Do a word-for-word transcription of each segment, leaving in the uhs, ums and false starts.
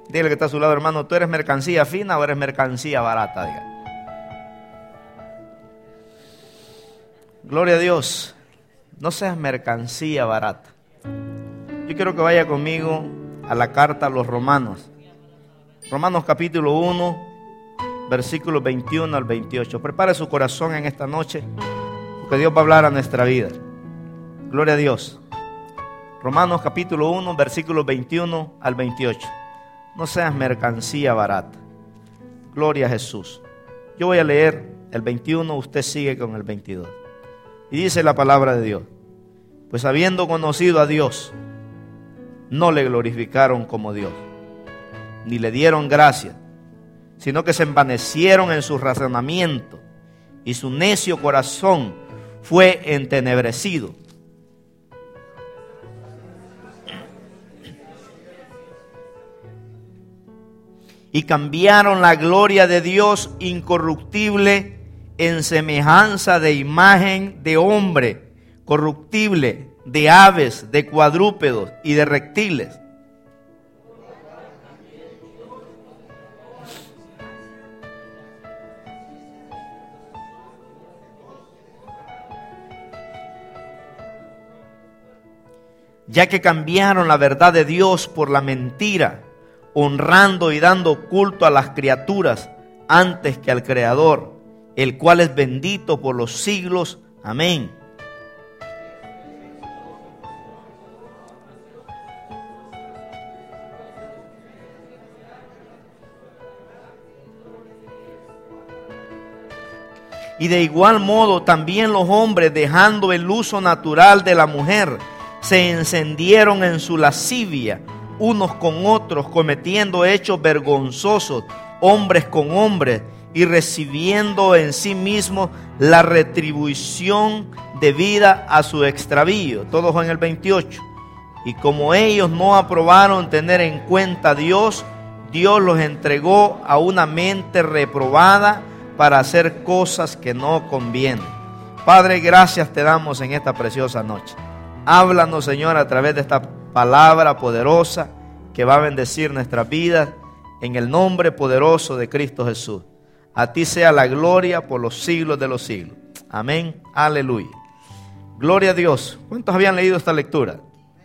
Dile que está a su lado, hermano, ¿tú eres mercancía fina o eres mercancía barata? Diga. Gloria a Dios. No seas mercancía barata. Yo quiero que vaya conmigo a la carta a los Romanos. Romanos capítulo uno, versículos veintiuno al veintiocho. Prepare su corazón en esta noche, porque Dios va a hablar a nuestra vida. Gloria a Dios. Romanos capítulo uno, versículos veintiuno al veintiocho. No seas mercancía barata. Gloria a Jesús. Yo voy a leer el veintiuno, usted sigue con el veintidós. Y dice la palabra de Dios: pues habiendo conocido a Dios, no le glorificaron como Dios, ni le dieron gracia, sino que se envanecieron en su razonamiento, y su necio corazón fue entenebrecido. Y cambiaron la gloria de Dios incorruptible en semejanza de imagen de hombre corruptible, de aves, de cuadrúpedos y de reptiles. Ya que cambiaron la verdad de Dios por la mentira, honrando y dando culto a las criaturas antes que al Creador, el cual es bendito por los siglos. Amén. Y de igual modo también los hombres, dejando el uso natural de la mujer, se encendieron en su lascivia unos con otros, cometiendo hechos vergonzosos, hombres con hombres, y recibiendo en sí mismos la retribución debida a su extravío. Todos en el veintiocho. Y como ellos no aprobaron tener en cuenta a Dios, Dios los entregó a una mente reprobada para hacer cosas que no convienen. Padre, gracias te damos en esta preciosa noche. Háblanos, Señor, a través de esta palabra poderosa que va a bendecir nuestras vidas, en el nombre poderoso de Cristo Jesús. A ti sea la gloria por los siglos de los siglos. Amén. Aleluya. Gloria a Dios. ¿Cuántos habían leído esta lectura?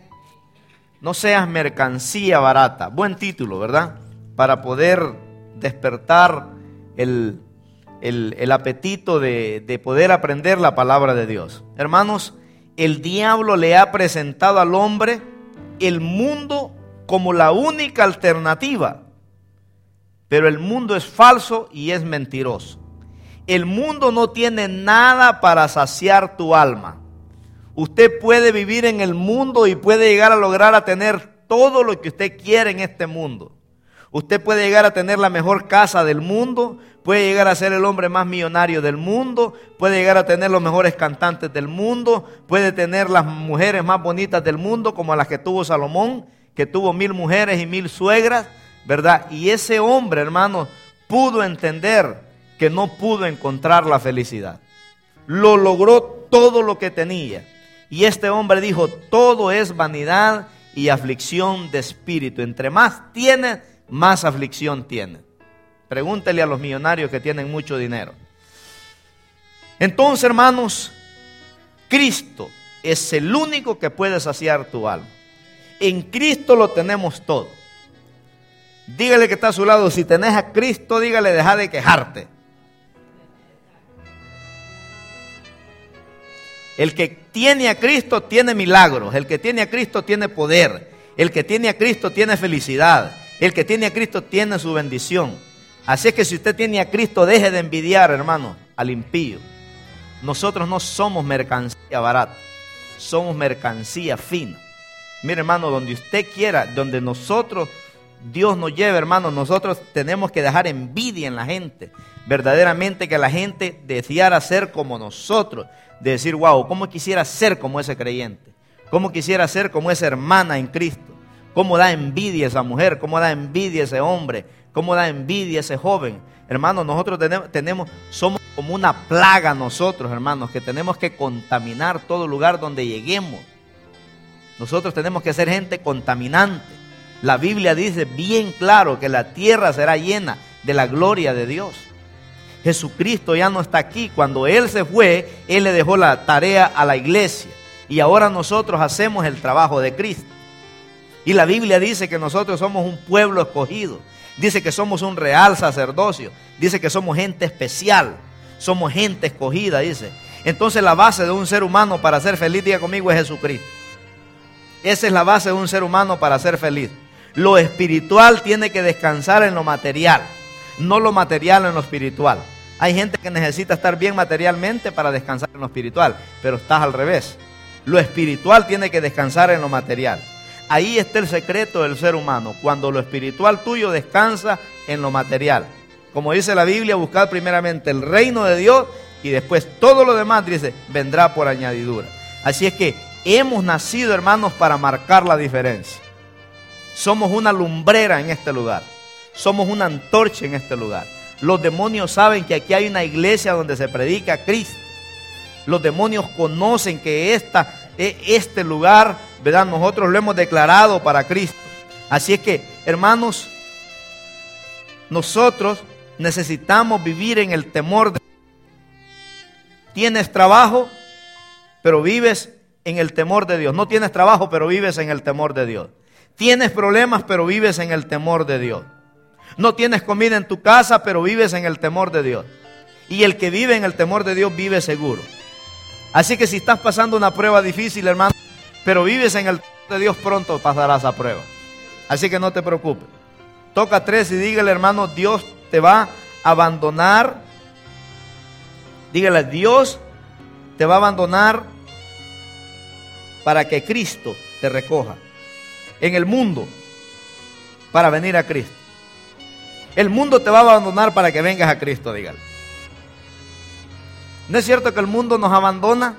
No seas mercancía barata. Buen título, ¿verdad? Para poder despertar el, el, el apetito de, de poder aprender la palabra de Dios. Hermanos, el diablo le ha presentado al hombre el mundo como la única alternativa. Pero el mundo es falso y es mentiroso. El mundo no tiene nada para saciar tu alma. Usted puede vivir en el mundo y puede llegar a lograr a tener todo lo que usted quiere en este mundo. Usted puede llegar a tener la mejor casa del mundo, puede llegar a ser el hombre más millonario del mundo, puede llegar a tener los mejores cantantes del mundo, puede tener las mujeres más bonitas del mundo, como las que tuvo Salomón, que tuvo mil mujeres y mil suegras, ¿verdad? Y ese hombre, hermano, pudo entender que no pudo encontrar la felicidad. Lo logró todo lo que tenía. Y este hombre dijo: todo es vanidad y aflicción de espíritu. Entre más tiene, más aflicción tiene. Pregúntele a los millonarios que tienen mucho dinero. Entonces, hermanos, Cristo es el único que puede saciar tu alma. En Cristo lo tenemos todo. Dígale que está a su lado: si tenés a Cristo, dígale, deja de quejarte. El que tiene a Cristo tiene milagros. El que tiene a Cristo tiene poder. El que tiene a Cristo tiene felicidad. El que tiene a Cristo tiene su bendición. Así es que si usted tiene a Cristo, deje de envidiar, hermano, al impío. Nosotros no somos mercancía barata, somos mercancía fina. Mire, hermano, donde usted quiera, donde nosotros, Dios nos lleve, hermano, nosotros tenemos que dejar envidia en la gente. Verdaderamente que la gente deseara ser como nosotros. De decir: wow, ¿cómo quisiera ser como ese creyente? ¿Cómo quisiera ser como esa hermana en Cristo? ¿Cómo da envidia esa mujer? ¿Cómo da envidia ese hombre? ¿Cómo da envidia ese joven? Hermanos, nosotros tenemos, tenemos, somos como una plaga nosotros, hermanos, que tenemos que contaminar todo lugar donde lleguemos. Nosotros tenemos que ser gente contaminante. La Biblia dice bien claro que la tierra será llena de la gloria de Dios. Jesucristo ya no está aquí. Cuando Él se fue, Él le dejó la tarea a la iglesia. Y ahora nosotros hacemos el trabajo de Cristo. Y la Biblia dice que nosotros somos un pueblo escogido. Dice que somos un real sacerdocio. Dice que somos gente especial. Somos gente escogida, dice. Entonces la base de un ser humano para ser feliz, diga conmigo, es Jesucristo. Esa es la base de un ser humano para ser feliz. Lo espiritual tiene que descansar en lo material, no lo material en lo espiritual. Hay gente que necesita estar bien materialmente para descansar en lo espiritual, pero estás al revés. Lo espiritual tiene que descansar en lo material. Ahí está el secreto del ser humano, cuando lo espiritual tuyo descansa en lo material. Como dice la Biblia, buscad primeramente el reino de Dios y después todo lo demás, dice, vendrá por añadidura. Así es que hemos nacido, hermanos, para marcar la diferencia. Somos una lumbrera en este lugar. Somos una antorcha en este lugar. Los demonios saben que aquí hay una iglesia donde se predica a Cristo. Los demonios conocen que esta, este lugar, ¿verdad? Nosotros lo hemos declarado para Cristo. Así es que, hermanos, nosotros necesitamos vivir en el temor de Dios. Tienes trabajo, pero vives en el temor de Dios. No tienes trabajo, pero vives en el temor de Dios. Tienes problemas, pero vives en el temor de Dios. No tienes comida en tu casa, pero vives en el temor de Dios. Y el que vive en el temor de Dios vive seguro. Así que si estás pasando una prueba difícil, hermano, pero vives en el temor de Dios, pronto pasarás a prueba. Así que no te preocupes. Toca tres y dígale, hermano, Dios te va a abandonar. Dígale, Dios te va a abandonar para que Cristo te recoja. En el mundo, para venir a Cristo. El mundo te va a abandonar para que vengas a Cristo, dígale. ¿No es cierto que el mundo nos abandona?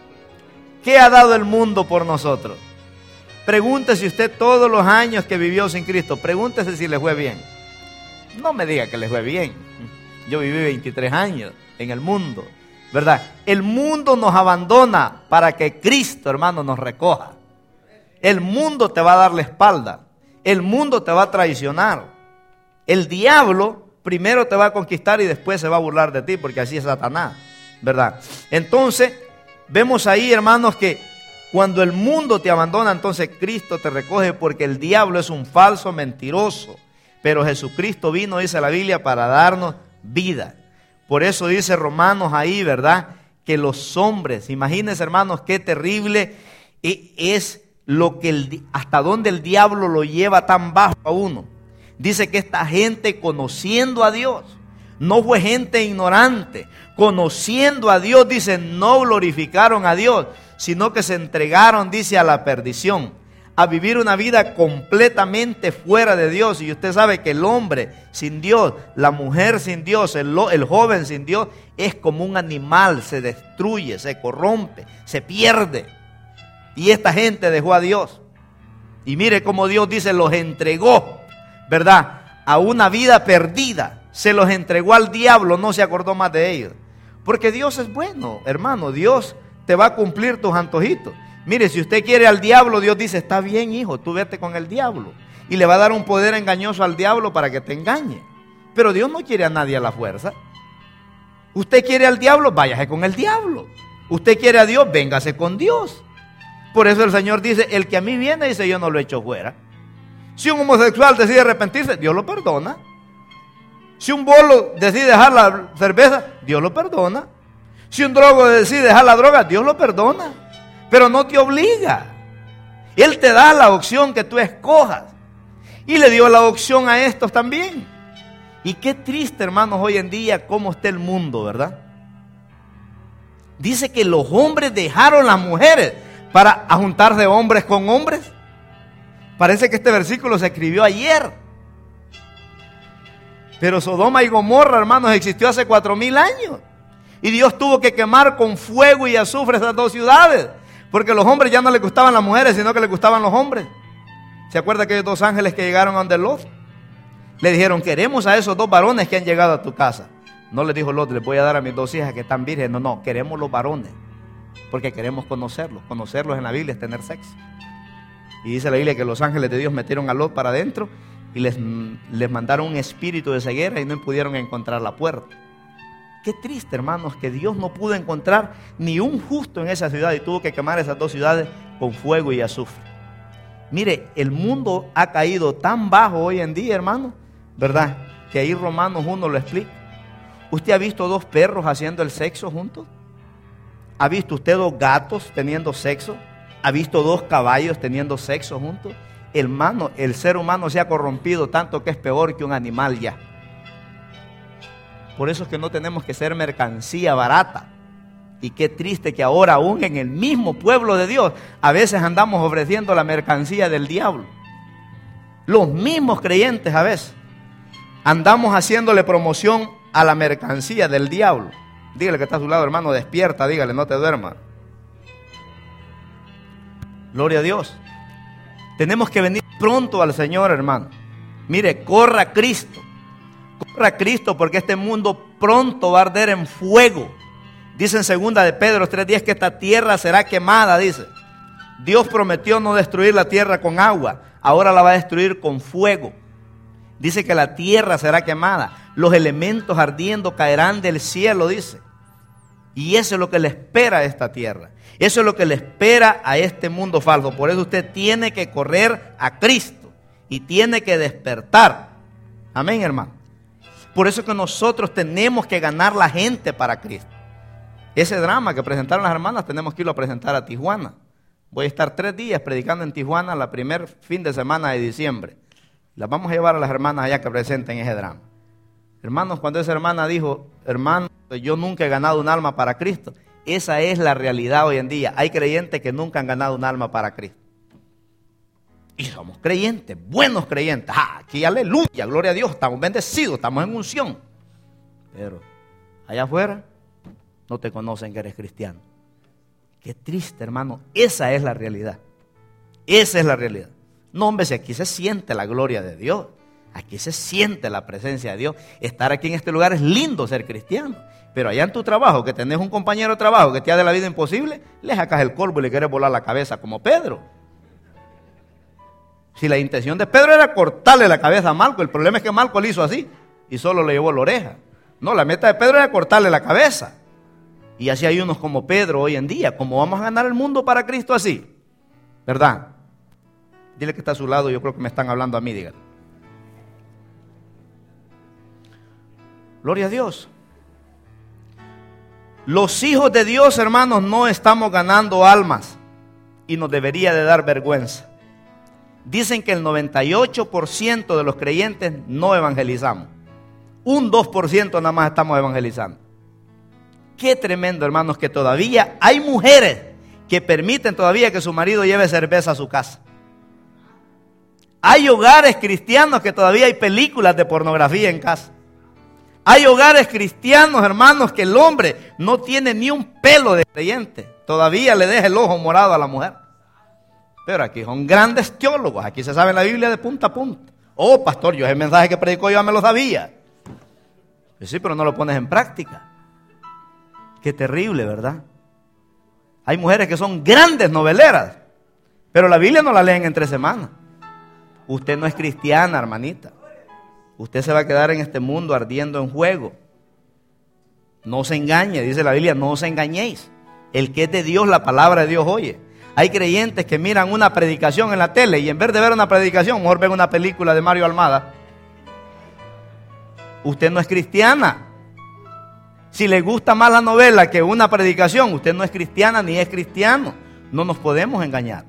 ¿Qué ha dado el mundo por nosotros? Pregúntese usted todos los años que vivió sin Cristo. Pregúntese si le fue bien. No me diga que le fue bien. Yo viví veintitrés años en el mundo, ¿verdad? El mundo nos abandona para que Cristo, hermano, nos recoja. El mundo te va a dar la espalda. El mundo te va a traicionar. El diablo primero te va a conquistar y después se va a burlar de ti, porque así es Satanás, ¿verdad? Entonces, vemos ahí, hermanos, que cuando el mundo te abandona, entonces Cristo te recoge, porque el diablo es un falso mentiroso. Pero Jesucristo vino, dice la Biblia, para darnos vida. Por eso dice Romanos ahí, ¿verdad? Que los hombres, imagínense, hermanos, qué terrible es lo que el, hasta donde el diablo lo lleva tan bajo a uno. Dice que esta gente, conociendo a Dios, no fue gente ignorante, conociendo a Dios, dice, no glorificaron a Dios, sino que se entregaron, dice, a la perdición, a vivir una vida completamente fuera de Dios. Y usted sabe que el hombre sin Dios, la mujer sin Dios, el, el joven sin Dios, es como un animal, se destruye, se corrompe, se pierde. Y esta gente dejó a Dios. Y mire cómo Dios dice, los entregó, ¿verdad?, a una vida perdida. Se los entregó al diablo, no se acordó más de ellos. Porque Dios es bueno, hermano. Dios te va a cumplir tus antojitos. Mire, si usted quiere al diablo, Dios dice, está bien, hijo, tú vete con el diablo. Y le va a dar un poder engañoso al diablo para que te engañe. Pero Dios no quiere a nadie a la fuerza. Usted quiere al diablo, váyase con el diablo. Usted quiere a Dios, véngase con Dios. Por eso el Señor dice, el que a mí viene, dice, yo no lo echo fuera. Si un homosexual decide arrepentirse, Dios lo perdona. Si un bolo decide dejar la cerveza, Dios lo perdona. Si un drogo decide dejar la droga, Dios lo perdona. Pero no te obliga. Él te da la opción que tú escojas. Y le dio la opción a estos también. Y qué triste, hermanos, hoy en día cómo está el mundo, ¿verdad? Dice que los hombres dejaron las mujeres para juntarse hombres con hombres. Parece que este versículo se escribió ayer. Pero Sodoma y Gomorra, hermanos, existió hace cuatro mil años. Y Dios tuvo que quemar con fuego y azufre esas dos ciudades. Porque a los hombres ya no les gustaban las mujeres, sino que les gustaban los hombres. ¿Se acuerda aquellos dos ángeles que llegaron a donde Lot? Le dijeron, queremos a esos dos varones que han llegado a tu casa. No le dijo Lot, les voy a dar a mis dos hijas que están vírgenes. No, no, queremos los varones. Porque queremos conocerlos. Conocerlos en la Biblia es tener sexo. Y dice la Biblia que los ángeles de Dios metieron a Lot para adentro y les, les mandaron un espíritu de ceguera y no pudieron encontrar la puerta. Qué triste, hermanos, que Dios no pudo encontrar ni un justo en esa ciudad y tuvo que quemar esas dos ciudades con fuego y azufre. Mire, el mundo ha caído tan bajo hoy en día, hermano, ¿verdad? Que ahí Romanos uno lo explica. ¿Usted ha visto dos perros haciendo el sexo juntos? ¿Ha visto usted dos gatos teniendo sexo? ¿Ha visto dos caballos teniendo sexo juntos? Hermano, el ser humano se ha corrompido tanto que es peor que un animal ya. Por eso es que no tenemos que ser mercancía barata. Y qué triste que ahora aún en el mismo pueblo de Dios a veces andamos ofreciendo la mercancía del diablo. Los mismos creyentes a veces andamos haciéndole promoción a la mercancía del diablo. Dígale que está a su lado, hermano, despierta, dígale, no te duermas. Gloria a Dios. Tenemos que venir pronto al Señor, hermano. Mire, corra a Cristo. Corra a Cristo porque este mundo pronto va a arder en fuego. Dice en segunda de Pedro tres diez que esta tierra será quemada, dice. Dios prometió no destruir la tierra con agua, ahora la va a destruir con fuego. Dice que la tierra será quemada, los elementos ardiendo caerán del cielo, dice. Y eso es lo que le espera a esta tierra. Eso es lo que le espera a este mundo falso. Por eso usted tiene que correr a Cristo y tiene que despertar. Amén, hermano. Por eso es que nosotros tenemos que ganar la gente para Cristo. Ese drama que presentaron las hermanas tenemos que irlo a presentar a Tijuana. Voy a estar tres días predicando en Tijuana la primer fin de semana de diciembre. Las vamos a llevar a las hermanas allá que presenten ese drama. Hermanos, cuando esa hermana dijo, hermano, yo nunca he ganado un alma para Cristo. Esa es la realidad hoy en día. Hay creyentes que nunca han ganado un alma para Cristo. Y somos creyentes, buenos creyentes. Ah, aquí aleluya, gloria a Dios, estamos bendecidos, estamos en unción. Pero allá afuera no te conocen que eres cristiano. Qué triste, hermano. Esa es la realidad. Esa es la realidad. No, hombre, si aquí se siente la gloria de Dios. Aquí se siente la presencia de Dios. Estar aquí en este lugar es lindo ser cristiano. Pero allá en tu trabajo, que tenés un compañero de trabajo que te hace la vida imposible, le sacas el corvo y le quieres volar la cabeza como Pedro. Si la intención de Pedro era cortarle la cabeza a Malco, el problema es que Malco le hizo así y solo le llevó la oreja. No, la meta de Pedro era cortarle la cabeza. Y así hay unos como Pedro hoy en día. ¿Cómo vamos a ganar el mundo para Cristo así? ¿Verdad? Dile que está a su lado, yo creo que me están hablando a mí, dígale. Gloria a Dios. Los hijos de Dios, hermanos, no estamos ganando almas y nos debería de dar vergüenza. Dicen que el noventa y ocho por ciento de los creyentes no evangelizamos. Un dos por ciento nada más estamos evangelizando. Qué tremendo, hermanos, que todavía hay mujeres que permiten todavía que su marido lleve cerveza a su casa. Hay hogares cristianos que todavía hay películas de pornografía en casa. Hay hogares cristianos, hermanos, que el hombre no tiene ni un pelo de creyente. Todavía le deja el ojo morado a la mujer. Pero aquí son grandes teólogos. Aquí se sabe la Biblia de punta a punta. Oh, pastor, yo ese mensaje que predicó yo ya me lo sabía. Pues sí, pero no lo pones en práctica. Qué terrible, ¿verdad? Hay mujeres que son grandes noveleras, pero la Biblia no la leen en tres semanas. Usted no es cristiana, hermanita. Usted se va a quedar en este mundo ardiendo en fuego. No se engañe, dice la Biblia, no os engañéis. El que es de Dios, la palabra de Dios oye. Hay creyentes que miran una predicación en la tele y en vez de ver una predicación, mejor ven una película de Mario Almada. Usted no es cristiana. Si le gusta más la novela que una predicación, usted no es cristiana ni es cristiano. No nos podemos engañar.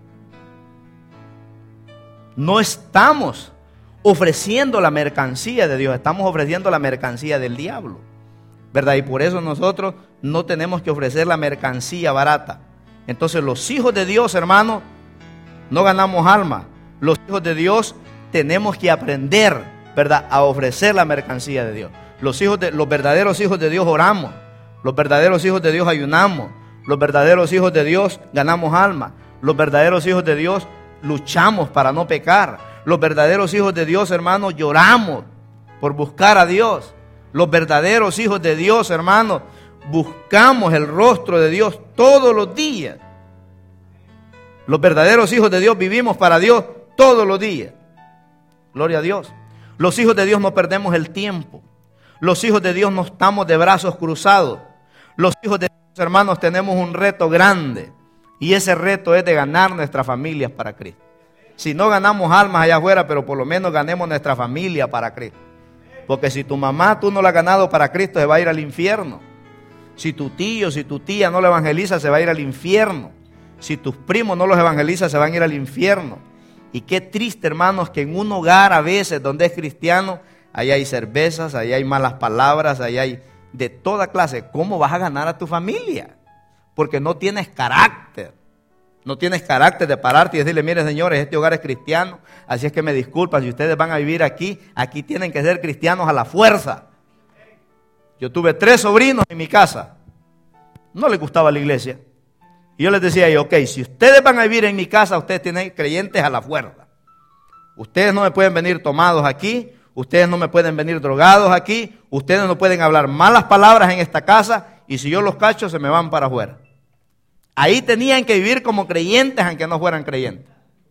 No estamos ofreciendo la mercancía de Dios, estamos ofreciendo la mercancía del diablo, ¿verdad? Y por eso nosotros no tenemos que ofrecer la mercancía barata. Entonces los hijos de Dios, hermanos, no ganamos alma. Los hijos de Dios tenemos que aprender, ¿verdad?, a ofrecer la mercancía de Dios. Los, hijos de, los verdaderos hijos de Dios oramos. Los verdaderos hijos de Dios ayunamos. Los verdaderos hijos de Dios ganamos alma. Los verdaderos hijos de Dios luchamos para no pecar. Los verdaderos hijos de Dios, hermanos, lloramos por buscar a Dios. Los verdaderos hijos de Dios, hermanos, buscamos el rostro de Dios todos los días. Los verdaderos hijos de Dios vivimos para Dios todos los días. Gloria a Dios. Los hijos de Dios no perdemos el tiempo. Los hijos de Dios no estamos de brazos cruzados. Los hijos de Dios, hermanos, tenemos un reto grande. Y ese reto es de ganar nuestras familias para Cristo. Si no ganamos almas allá afuera, pero por lo menos ganemos nuestra familia para Cristo. Porque si tu mamá tú no la has ganado para Cristo, se va a ir al infierno. Si tu tío, si tu tía no lo evangeliza, se va a ir al infierno. Si tus primos no los evangelizan, se van a ir al infierno. Y qué triste, hermanos, que en un hogar a veces donde es cristiano, ahí hay cervezas, ahí hay malas palabras, ahí hay de toda clase. ¿Cómo vas a ganar a tu familia? Porque no tienes carácter. No tienes carácter de pararte y decirle, mire señores, este hogar es cristiano, así es que me disculpan, si ustedes van a vivir aquí, aquí tienen que ser cristianos a la fuerza. Yo tuve tres sobrinos en mi casa, no les gustaba la iglesia. Y yo les decía, ok, si ustedes van a vivir en mi casa, ustedes tienen creyentes a la fuerza. Ustedes no me pueden venir tomados aquí, ustedes no me pueden venir drogados aquí, ustedes no pueden hablar malas palabras en esta casa, y si yo los cacho, se me van para afuera. Ahí tenían que vivir como creyentes, aunque no fueran creyentes.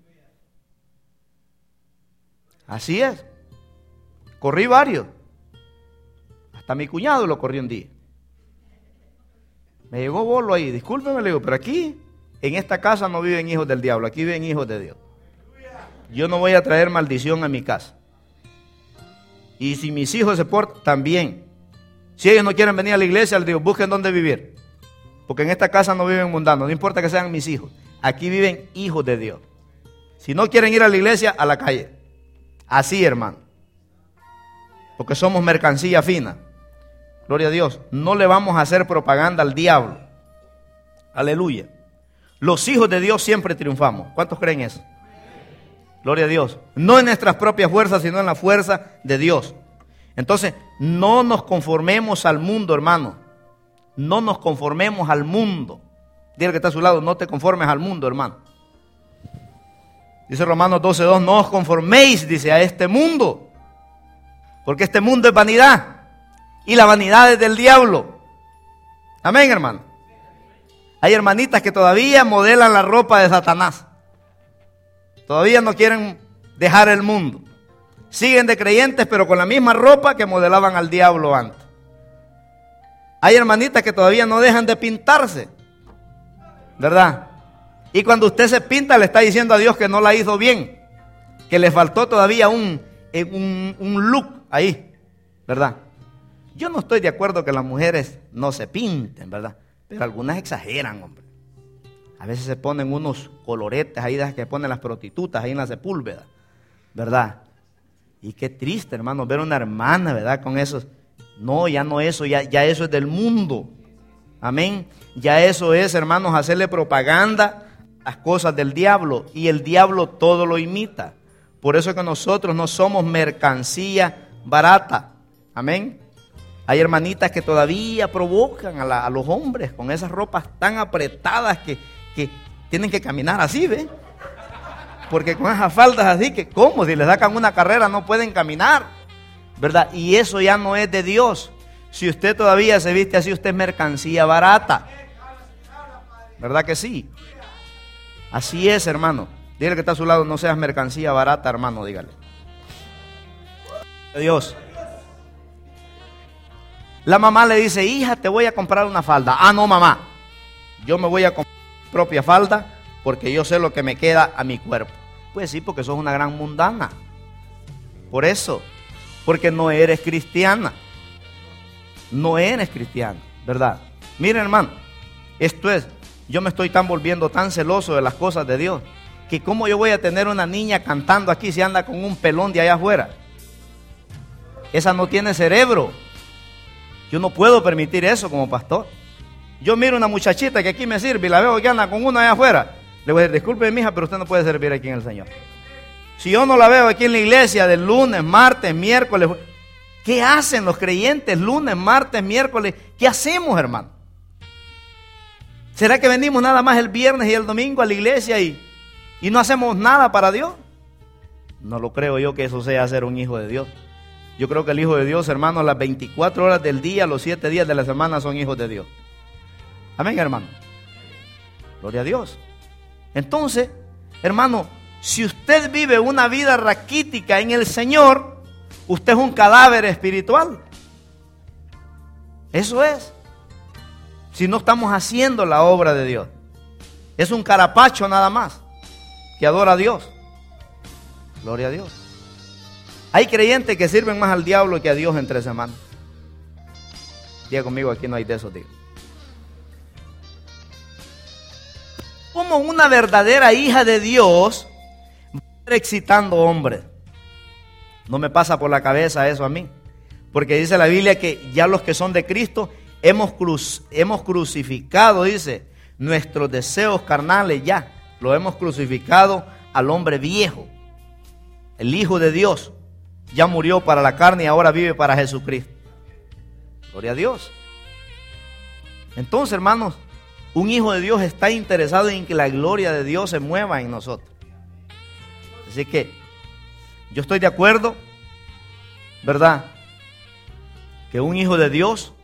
Así es. Corrí varios. Hasta mi cuñado lo corrí un día. Me llegó bolo ahí. Discúlpeme, le digo, pero aquí, en esta casa no viven hijos del diablo. Aquí viven hijos de Dios. Yo no voy a traer maldición a mi casa. Y si mis hijos se portan, también. Si ellos no quieren venir a la iglesia, les digo, busquen dónde vivir. Porque en esta casa no viven mundanos, no importa que sean mis hijos. Aquí viven hijos de Dios. Si no quieren ir a la iglesia, a la calle. Así, hermano. Porque somos mercancía fina. Gloria a Dios. No le vamos a hacer propaganda al diablo. Aleluya. Los hijos de Dios siempre triunfamos. ¿Cuántos creen eso? Gloria a Dios. No en nuestras propias fuerzas, sino en la fuerza de Dios. Entonces, no nos conformemos al mundo, hermano. No nos conformemos al mundo. Dile que está a su lado, no te conformes al mundo, hermano. Dice Romanos doce dos, no os conforméis, dice, a este mundo. Porque este mundo es vanidad. Y la vanidad es del diablo. Amén, hermano. Hay hermanitas que todavía modelan la ropa de Satanás. Todavía no quieren dejar el mundo. Siguen de creyentes, pero con la misma ropa que modelaban al diablo antes. Hay hermanitas que todavía no dejan de pintarse, ¿verdad? Y cuando usted se pinta le está diciendo a Dios que no la hizo bien, que le faltó todavía un, un, un look ahí, ¿verdad? Yo no estoy de acuerdo que las mujeres no se pinten, ¿verdad? Pero algunas exageran, hombre. A veces se ponen unos coloretes ahí que ponen las prostitutas ahí en la Sepúlveda, ¿verdad? Y qué triste, hermano, ver una hermana, ¿verdad? Con esos... No, ya no eso, ya, ya eso es del mundo. Amén. Ya eso es, hermanos, hacerle propaganda a las cosas del diablo. Y el diablo todo lo imita. Por eso es que nosotros no somos mercancía barata. Amén. Hay hermanitas que todavía provocan a, la, a los hombres con esas ropas tan apretadas que, que tienen que caminar así, ¿ve? Porque con esas faldas así que, ¿cómo? Si les sacan una carrera no pueden caminar, ¿verdad? Y eso ya no es de Dios. Si usted todavía se viste así, usted es mercancía barata. ¿Verdad que sí? Así es, hermano. Dígale que está a su lado, no seas mercancía barata, hermano, dígale. Dios. La mamá le dice, hija, te voy a comprar una falda. Ah, no, mamá. Yo me voy a comprar mi propia falda porque yo sé lo que me queda a mi cuerpo. Pues sí, porque sos una gran mundana. Por eso. Porque no eres cristiana. No eres cristiana, ¿verdad? Miren, hermano, esto es, yo me estoy tan volviendo tan celoso de las cosas de Dios, que cómo yo voy a tener una niña cantando aquí si anda con un pelón de allá afuera. Esa no tiene cerebro. Yo no puedo permitir eso como pastor. Yo miro una muchachita que aquí me sirve y la veo que anda con uno allá afuera. Le voy a decir, disculpe, mija, pero usted no puede servir aquí en el Señor. Si yo no la veo aquí en la iglesia del lunes, martes, miércoles, ¿qué hacen los creyentes lunes, martes, miércoles? ¿Qué hacemos, hermano? ¿Será que venimos nada más el viernes y el domingo a la iglesia y, y no hacemos nada para Dios? No lo creo yo que eso sea ser un hijo de Dios. Yo creo que el hijo de Dios, hermano, las veinticuatro horas del día, los siete días de la semana son hijos de Dios. Amén, hermano. Gloria a Dios. Entonces, hermano, si usted vive una vida raquítica en el Señor, usted es un cadáver espiritual. Eso es. Si no estamos haciendo la obra de Dios. Es un carapacho nada más que adora a Dios. Gloria a Dios. Hay creyentes que sirven más al diablo que a Dios en tres semanas. Diga conmigo, aquí no hay de esos, digo. Como una verdadera hija de Dios va a estar excitando hombres. No me pasa por la cabeza eso a mí. Porque dice la Biblia que ya los que son de Cristo hemos, cruz, hemos crucificado, dice, nuestros deseos carnales ya. Lo hemos crucificado al hombre viejo. El Hijo de Dios ya murió para la carne y ahora vive para Jesucristo. Gloria a Dios. Entonces, hermanos, un hijo de Dios está interesado en que la gloria de Dios se mueva en nosotros. Así que yo estoy de acuerdo, ¿verdad? Que un hijo de Dios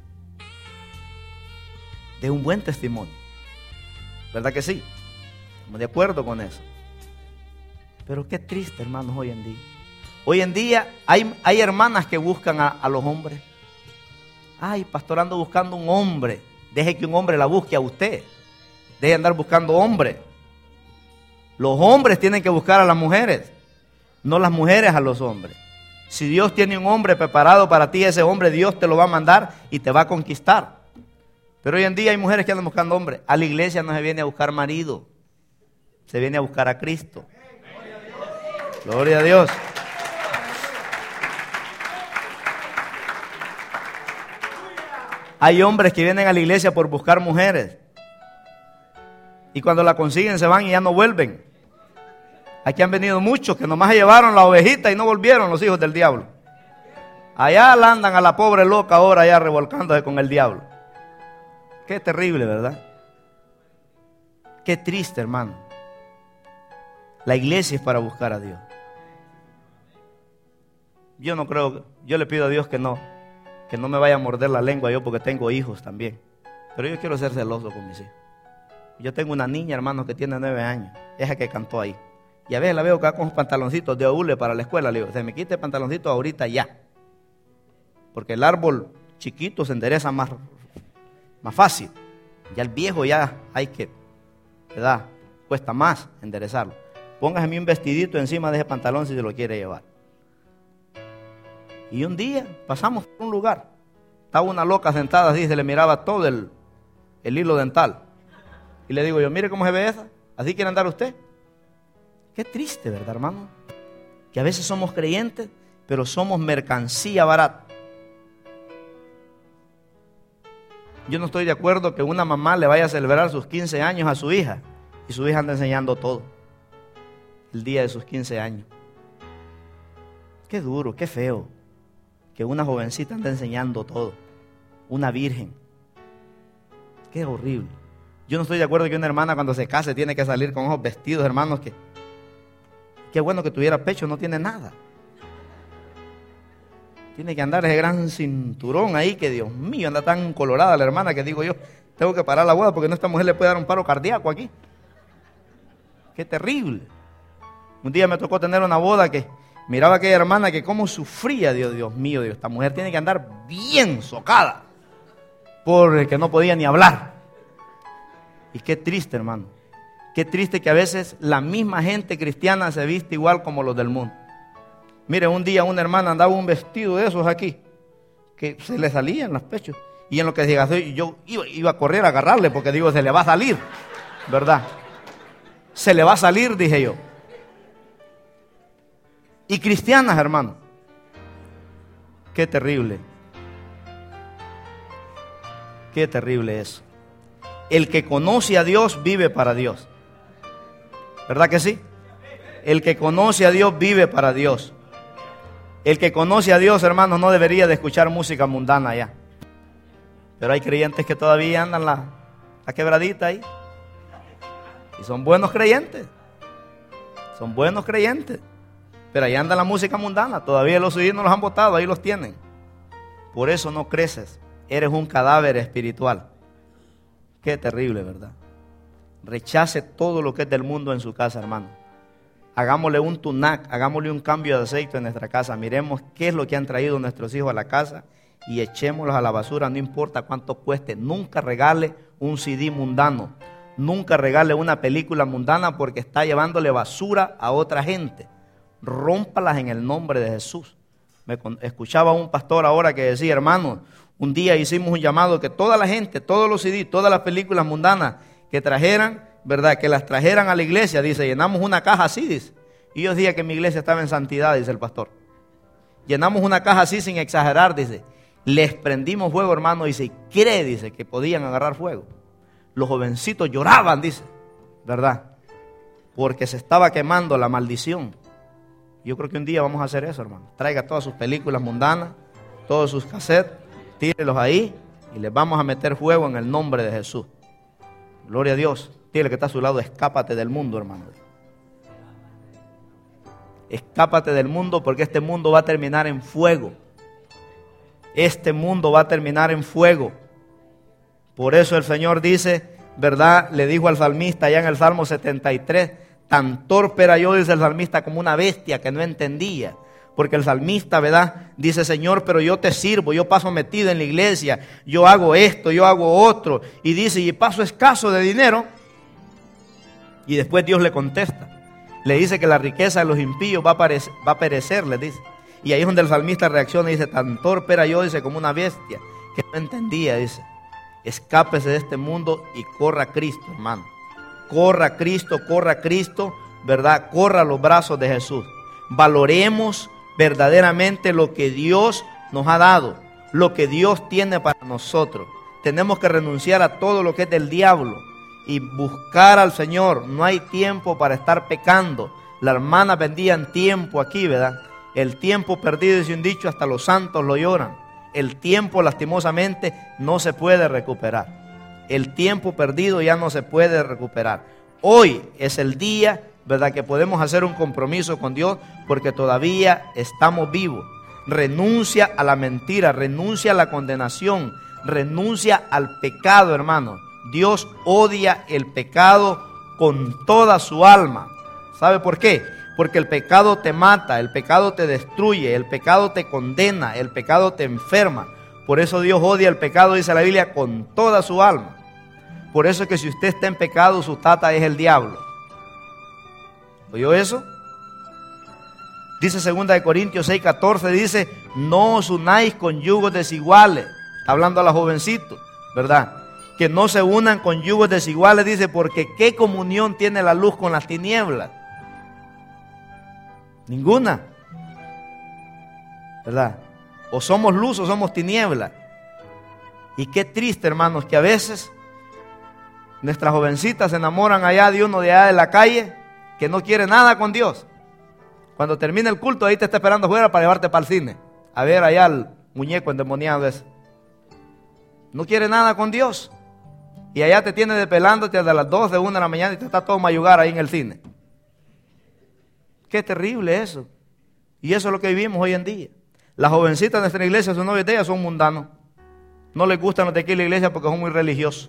dé un buen testimonio. ¿Verdad que sí? Estamos de acuerdo con eso. Pero qué triste, hermanos, hoy en día. Hoy en día hay, hay hermanas que buscan a, a los hombres. Ay, pastor, ando buscando un hombre. Deje que un hombre la busque a usted. Deje de andar buscando hombres. Los hombres tienen que buscar a las mujeres, no las mujeres a los hombres. Si Dios tiene un hombre preparado para ti, ese hombre Dios te lo va a mandar y te va a conquistar. Pero hoy en día hay mujeres que andan buscando hombres. A la iglesia no se viene a buscar marido, se viene a buscar a Cristo. Gloria a Dios. Hay hombres que vienen a la iglesia por buscar mujeres. Y cuando la consiguen se van y ya no vuelven. Aquí han venido muchos que nomás se llevaron la ovejita y no volvieron, los hijos del diablo. Allá la andan a la pobre loca ahora allá revolcándose con el diablo. Qué terrible, ¿verdad? Qué triste, hermano. La iglesia es para buscar a Dios. Yo no creo, yo le pido a Dios que no, que no me vaya a morder la lengua yo porque tengo hijos también. Pero yo quiero ser celoso con mis hijos. Yo tengo una niña, hermano, que tiene nueve años. Esa que cantó ahí. Y a veces la veo que va con sus pantaloncitos de hule para la escuela. Le digo, se me quite el pantaloncito ahorita ya. Porque el árbol chiquito se endereza más, más fácil. Ya el viejo ya hay que, ¿verdad? Cuesta más enderezarlo. Póngase un vestidito encima de ese pantalón si se lo quiere llevar. Y un día pasamos por un lugar. Estaba una loca sentada así, se le miraba todo el, el hilo dental. Y le digo yo, mire cómo se ve esa. ¿Así quiere andar usted? Qué triste, ¿verdad, hermano? Que a veces somos creyentes, pero somos mercancía barata. Yo no estoy de acuerdo que una mamá le vaya a celebrar sus quince años a su hija y su hija anda enseñando todo el día de sus quince años. Qué duro, qué feo que una jovencita ande enseñando todo, una virgen. Qué horrible. Yo no estoy de acuerdo que una hermana cuando se case tiene que salir con esos vestidos, hermanos, que qué bueno que tuviera pecho, no tiene nada. Tiene que andar ese gran cinturón ahí, que Dios mío, anda tan colorada la hermana que digo yo, tengo que parar la boda porque no, esta mujer le puede dar un paro cardíaco aquí. Qué terrible. Un día me tocó tener una boda que miraba a aquella hermana que cómo sufría, Dios, Dios mío, Dios, esta mujer tiene que andar bien socada porque no podía ni hablar. Y qué triste, hermano. Qué triste que a veces la misma gente cristiana se viste igual como los del mundo. Mire, un día una hermana andaba un vestido de esos aquí, que se le salían los pechos. Y en lo que se yo iba, iba a correr a agarrarle porque digo, se le va a salir, ¿verdad? Se le va a salir, dije yo. Y cristianas, hermano. Qué terrible. Qué terrible es. El que conoce a Dios vive para Dios. ¿Verdad que sí? El que conoce a Dios vive para Dios. El que conoce a Dios, hermanos, no debería de escuchar música mundana ya. Pero hay creyentes que todavía andan la, la quebradita ahí. Y son buenos creyentes. Son buenos creyentes. Pero ahí anda la música mundana. Todavía los suyos no los han botado, ahí los tienen. Por eso no creces. Eres un cadáver espiritual. Qué terrible, ¿verdad? Rechace todo lo que es del mundo en su casa, hermano. Hagámosle un tunac, hagámosle un cambio de aceite en nuestra casa. Miremos qué es lo que han traído nuestros hijos a la casa y echémoslos a la basura, no importa cuánto cueste. Nunca regale un C D mundano. Nunca regale una película mundana porque está llevándole basura a otra gente. Rómpalas en el nombre de Jesús. Me escuchaba un pastor ahora que decía, hermano, un día hicimos un llamado que toda la gente, todos los C D, todas las películas mundanas que trajeran, ¿verdad? Que las trajeran a la iglesia, dice, llenamos una caja así, dice. Y yo decía que mi iglesia estaba en santidad, dice el pastor. Llenamos una caja así sin exagerar, dice. Les prendimos fuego, hermano, y se cree, dice, que podían agarrar fuego. Los jovencitos lloraban, dice, ¿verdad? Porque se estaba quemando la maldición. Yo creo que un día vamos a hacer eso, hermano. Traiga todas sus películas mundanas, todos sus cassettes, tírelos ahí y les vamos a meter fuego en el nombre de Jesús. Gloria a Dios. Dile que está a su lado, escápate del mundo, hermano. Escápate del mundo porque este mundo va a terminar en fuego. Este mundo va a terminar en fuego. Por eso el Señor dice, ¿verdad? Le dijo al salmista allá en el Salmo setenta y tres, tan torpe era yo, dice el salmista, como una bestia que no entendía. Porque el salmista, ¿verdad? Dice, Señor, pero yo te sirvo, yo paso metido en la iglesia, yo hago esto, yo hago otro. Y dice, y paso escaso de dinero. Y después Dios le contesta. Le dice que la riqueza de los impíos va a, perecer, va a perecer, le dice. Y ahí es donde el salmista reacciona y dice, tan torpe era yo, dice, como una bestia que no entendía, dice. Escápese de este mundo y corra a Cristo, hermano. Corra a Cristo, corra a Cristo, ¿verdad? Corra a los brazos de Jesús. Valoremos verdaderamente lo que Dios nos ha dado, lo que Dios tiene para nosotros. Tenemos que renunciar a todo lo que es del diablo y buscar al Señor. No hay tiempo para estar pecando. La hermana vendían tiempo aquí, ¿verdad? El tiempo perdido, dice un dicho, hasta los santos lo lloran. El tiempo, lastimosamente, no se puede recuperar. El tiempo perdido ya no se puede recuperar. Hoy es el día, ¿verdad?, que podemos hacer un compromiso con Dios porque todavía estamos vivos. Renuncia a la mentira, renuncia a la condenación, renuncia al pecado, hermano. Dios odia el pecado con toda su alma. ¿Sabe por qué? Porque el pecado te mata, el pecado te destruye, el pecado te condena, el pecado te enferma. Por eso Dios odia el pecado, dice la Biblia, con toda su alma. Por eso es que si usted está en pecado, su tata es el diablo. ¿Oyó eso? Dice segunda de Corintios seis, catorce, dice, no os unáis con yugos desiguales. Está hablando a los jovencitos, ¿verdad? Que no se unan con yugos desiguales, dice, porque ¿qué comunión tiene la luz con las tinieblas? Ninguna, ¿verdad? O somos luz o somos tinieblas. Y qué triste, hermanos, que a veces nuestras jovencitas se enamoran allá de uno de allá de la calle que no quiere nada con Dios. Cuando termine el culto, ahí te está esperando afuera para llevarte para el cine a ver allá al muñeco endemoniado ese. No quiere nada con Dios. Y allá te tiene depelándote hasta las dos de una de la mañana y te está todo mayugar ahí en el cine. Qué terrible eso. Y eso es lo que vivimos hoy en día. Las jovencitas de nuestra iglesia, sus novios de ellas son mundanos. No les gustan los de aquí en la iglesia porque son muy religiosos.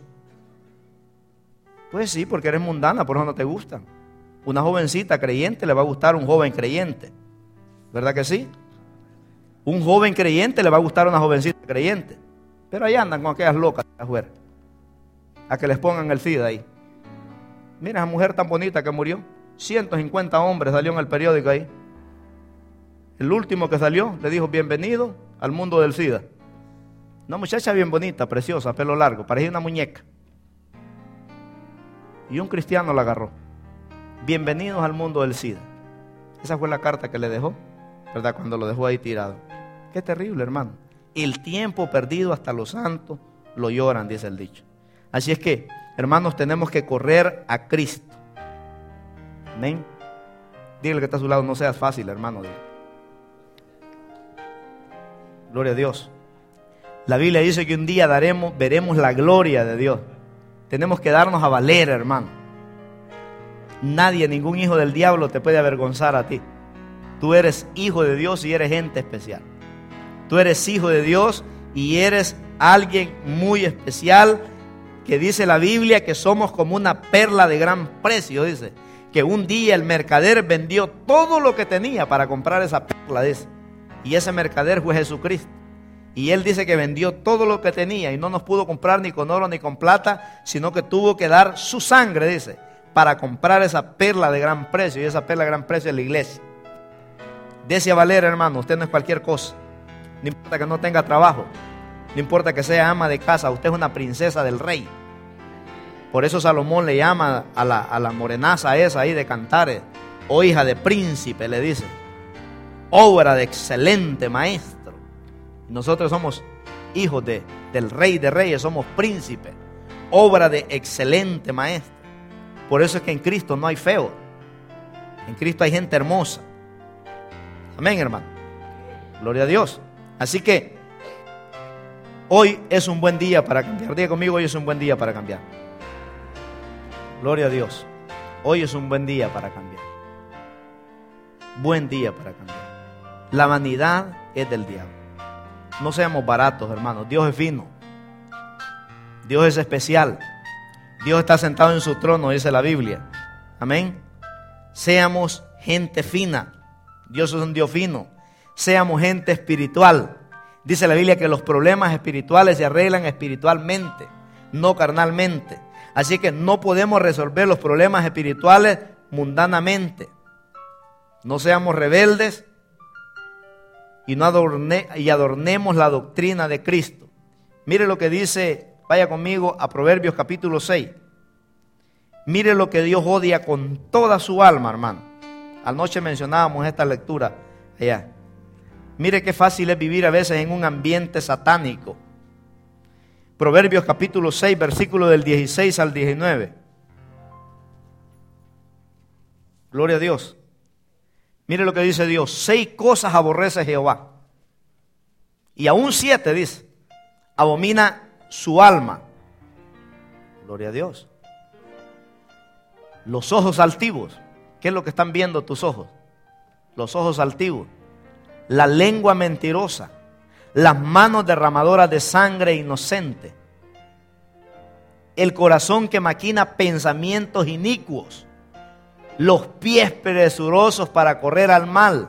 Pues sí, porque eres mundana, por eso no te gustan. Una jovencita creyente le va a gustar un joven creyente. ¿Verdad que sí? Un joven creyente le va a gustar una jovencita creyente. Pero ahí andan con aquellas locas afuera. A que les pongan el SIDA ahí. Mira esa mujer tan bonita que murió. ciento cincuenta hombres salió en el periódico ahí. El último que salió le dijo, bienvenido al mundo del SIDA. Una muchacha bien bonita, preciosa, pelo largo, parecía una muñeca. Y un cristiano la agarró. Bienvenidos al mundo del SIDA. Esa fue la carta que le dejó, ¿verdad? Cuando lo dejó ahí tirado. Qué terrible, hermano. El tiempo perdido hasta los santos lo lloran, dice el dicho. Así es que, hermanos, tenemos que correr a Cristo. Amén. Dígale que está a su lado, no seas fácil, hermano. Dile. Gloria a Dios. La Biblia dice que un día daremos, veremos la gloria de Dios. Tenemos que darnos a valer, hermano. Nadie, ningún hijo del diablo te puede avergonzar a ti. Tú eres hijo de Dios y eres gente especial. Tú eres hijo de Dios y eres alguien muy especial que dice la Biblia que somos como una perla de gran precio, dice. Que un día el mercader vendió todo lo que tenía para comprar esa perla, dice. Y ese mercader fue Jesucristo. Y él dice que vendió todo lo que tenía y no nos pudo comprar ni con oro ni con plata, sino que tuvo que dar su sangre, dice, para comprar esa perla de gran precio. Y esa perla de gran precio es la iglesia. Dese a valer, hermano, usted no es cualquier cosa. No importa que no tenga trabajo, no importa que sea ama de casa, usted es una princesa del rey. Por eso Salomón le llama a la, a la morenaza esa ahí de Cantares, o hija de príncipe, le dice, obra de excelente maestro. Nosotros somos hijos de, del rey de reyes, somos príncipes, obra de excelente maestro. Por eso es que en Cristo no hay feo, en Cristo hay gente hermosa. Amén, hermano. Gloria a Dios. Así que hoy es un buen día para cambiar. Diga conmigo, hoy es un buen día para cambiar. Gloria a Dios. Hoy es un buen día para cambiar. Buen día para cambiar. La vanidad es del diablo. No seamos baratos, hermanos. Dios es fino. Dios es especial. Dios está sentado en su trono, dice la Biblia. Amén. Seamos gente fina. Dios es un Dios fino. Seamos gente espiritual. Dice la Biblia que los problemas espirituales se arreglan espiritualmente, no carnalmente. Así que no podemos resolver los problemas espirituales mundanamente. No seamos rebeldes y no adorne, y adornemos la doctrina de Cristo. Mire lo que dice, vaya conmigo a Proverbios capítulo seis. Mire lo que Dios odia con toda su alma, hermano. Anoche mencionábamos esta lectura allá. Mire qué fácil es vivir a veces en un ambiente satánico. Proverbios capítulo seis, versículo del dieciséis al diecinueve. Gloria a Dios. Mire lo que dice Dios. Seis cosas aborrece Jehová. Y aún siete, dice, abomina su alma. Gloria a Dios. Los ojos altivos. ¿Qué es lo que están viendo tus ojos? Los ojos altivos. La lengua mentirosa. Las manos derramadoras de sangre inocente. El corazón que maquina pensamientos inicuos. Los pies presurosos para correr al mal.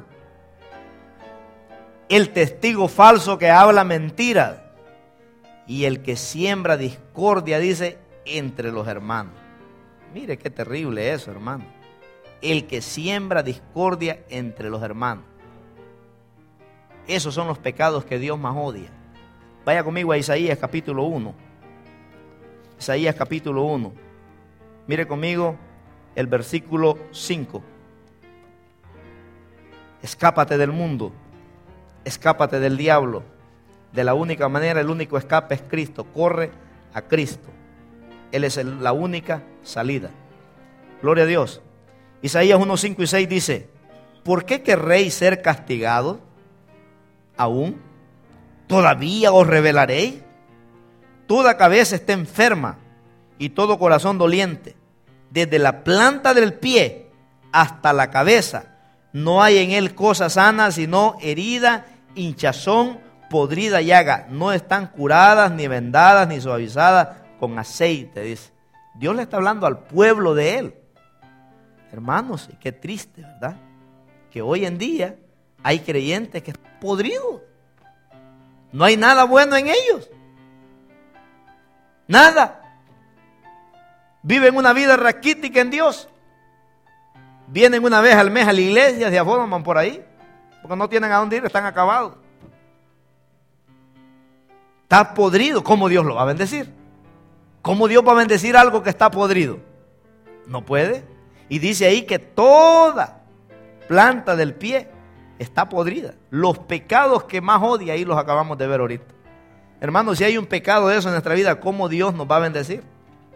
El testigo falso que habla mentiras. Y el que siembra discordia, dice, entre los hermanos. Mire qué terrible eso, hermano. El que siembra discordia entre los hermanos. Esos son los pecados que Dios más odia. Vaya conmigo a Isaías capítulo uno. Isaías capítulo uno. Mire conmigo el versículo cinco. Escápate del mundo. Escápate del diablo. De la única manera, el único escape es Cristo. Corre a Cristo. Él es el, la única salida. Gloria a Dios. Isaías uno, cinco y seis dice: ¿por qué querréis ser castigados? ¿Aún? ¿Todavía os rebelaréis? Toda cabeza está enferma y todo corazón doliente. Desde la planta del pie hasta la cabeza no hay en él cosa sana, sino herida, hinchazón, podrida llaga. No están curadas, ni vendadas, ni suavizadas con aceite, dice. Dios le está hablando al pueblo de él. Hermanos, qué triste, ¿verdad? Que hoy en día hay creyentes que están podridos. No hay nada bueno en ellos. Nada. Viven una vida raquítica en Dios. Vienen una vez al mes a la iglesia, se aforman por ahí, porque no tienen a dónde ir, están acabados. Está podrido. ¿Cómo Dios lo va a bendecir? ¿Cómo Dios va a bendecir algo que está podrido? No puede. Y dice ahí que toda planta del pie está podrida. Los pecados que más odia, ahí los acabamos de ver ahorita. Hermanos, si hay un pecado de eso en nuestra vida, ¿cómo Dios nos va a bendecir?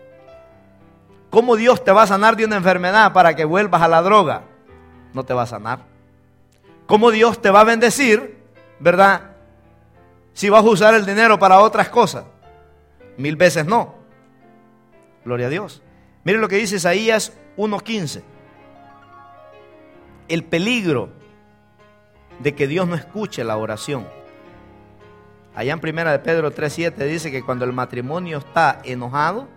¿Cómo Dios te va a sanar de una enfermedad para que vuelvas a la droga? No te va a sanar. ¿Cómo Dios te va a bendecir, verdad, si vas a usar el dinero para otras cosas? Mil veces no. Gloria a Dios. Mire lo que dice Isaías uno quince. El peligro de que Dios no escuche la oración. Allá en primera de Pedro tres siete dice que cuando el matrimonio está enojado,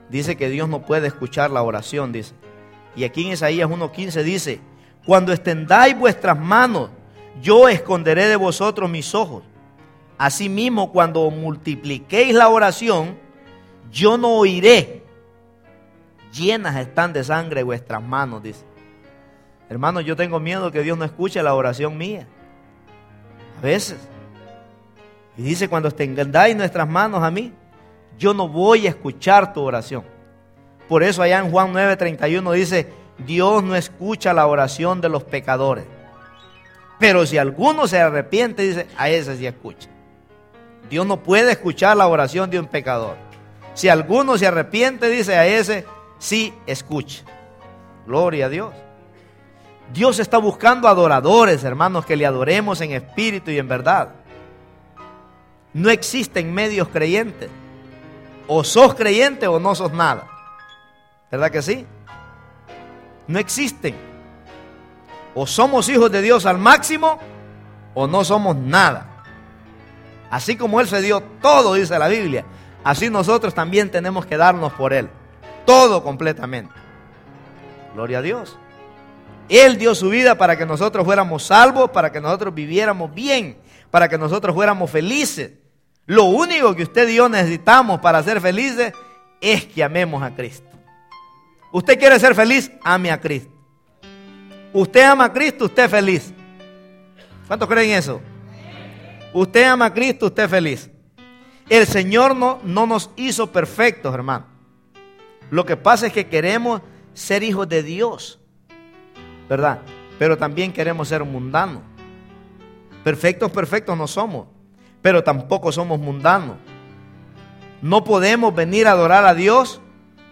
dice que Dios no puede escuchar la oración, dice. Y aquí en Isaías uno quince dice, cuando extendáis vuestras manos, yo esconderé de vosotros mis ojos. Asimismo, cuando multipliquéis la oración, yo no oiré. Llenas están de sangre vuestras manos, dice. Hermanos, yo tengo miedo que Dios no escuche la oración mía. A veces. Y dice, cuando extendáis nuestras manos a mí, yo no voy a escuchar tu oración. Por eso allá en Juan nueve treinta y uno dice, Dios no escucha la oración de los pecadores. Pero si alguno se arrepiente, dice, a ese sí escucha. Dios no puede escuchar la oración de un pecador. Si alguno se arrepiente, dice, a ese sí escucha. Gloria a Dios. Dios está buscando adoradores, hermanos, que le adoremos en espíritu y en verdad. No existen medios creyentes. O sos creyente o no sos nada. ¿Verdad que sí? No existen. O somos hijos de Dios al máximo o no somos nada. Así como Él se dio todo, dice la Biblia, así nosotros también tenemos que darnos por Él. Todo completamente. Gloria a Dios. Él dio su vida para que nosotros fuéramos salvos, para que nosotros viviéramos bien, para que nosotros fuéramos felices. Lo único que usted y yo necesitamos para ser felices es que amemos a Cristo. Usted quiere ser feliz, ame a Cristo. Usted ama a Cristo, usted es feliz. ¿Cuántos creen eso? Usted ama a Cristo, usted es feliz. El Señor no, no nos hizo perfectos, hermano. Lo que pasa es que queremos ser hijos de Dios, ¿verdad? Pero también queremos ser mundanos. Perfectos, perfectos no somos, pero tampoco somos mundanos. No podemos venir a adorar a Dios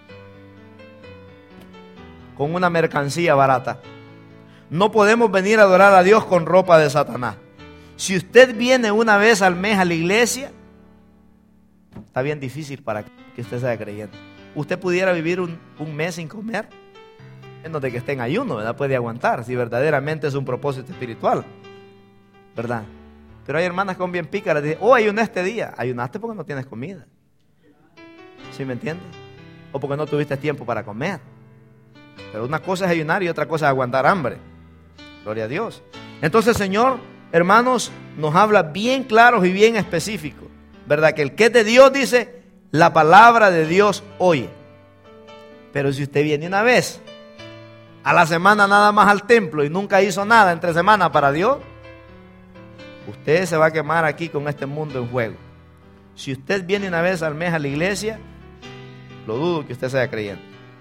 con una mercancía barata. No podemos venir a adorar a Dios con ropa de Satanás. Si usted viene una vez al mes a la iglesia, está bien difícil para que usted sea creyente. Usted pudiera vivir un, un mes sin comer, menos de que esté en ayuno, ¿verdad? Puede aguantar, si verdaderamente es un propósito espiritual, ¿verdad? Pero hay hermanas que son bien pícaras, dicen, oh, ayuné este día. Ayunaste porque no tienes comida. ¿Sí me entiendes? O porque no tuviste tiempo para comer. Pero una cosa es ayunar y otra cosa es aguantar hambre. Gloria a Dios. Entonces, Señor, hermanos, nos habla bien claros y bien específicos, ¿verdad? Que el que es de Dios, dice, la palabra de Dios oye. Pero si usted viene una vez a la semana nada más al templo y nunca hizo nada entre semana para Dios, usted se va a quemar aquí con este mundo en juego. Si usted viene una vez al mes a la iglesia, lo dudo que usted sea creyente.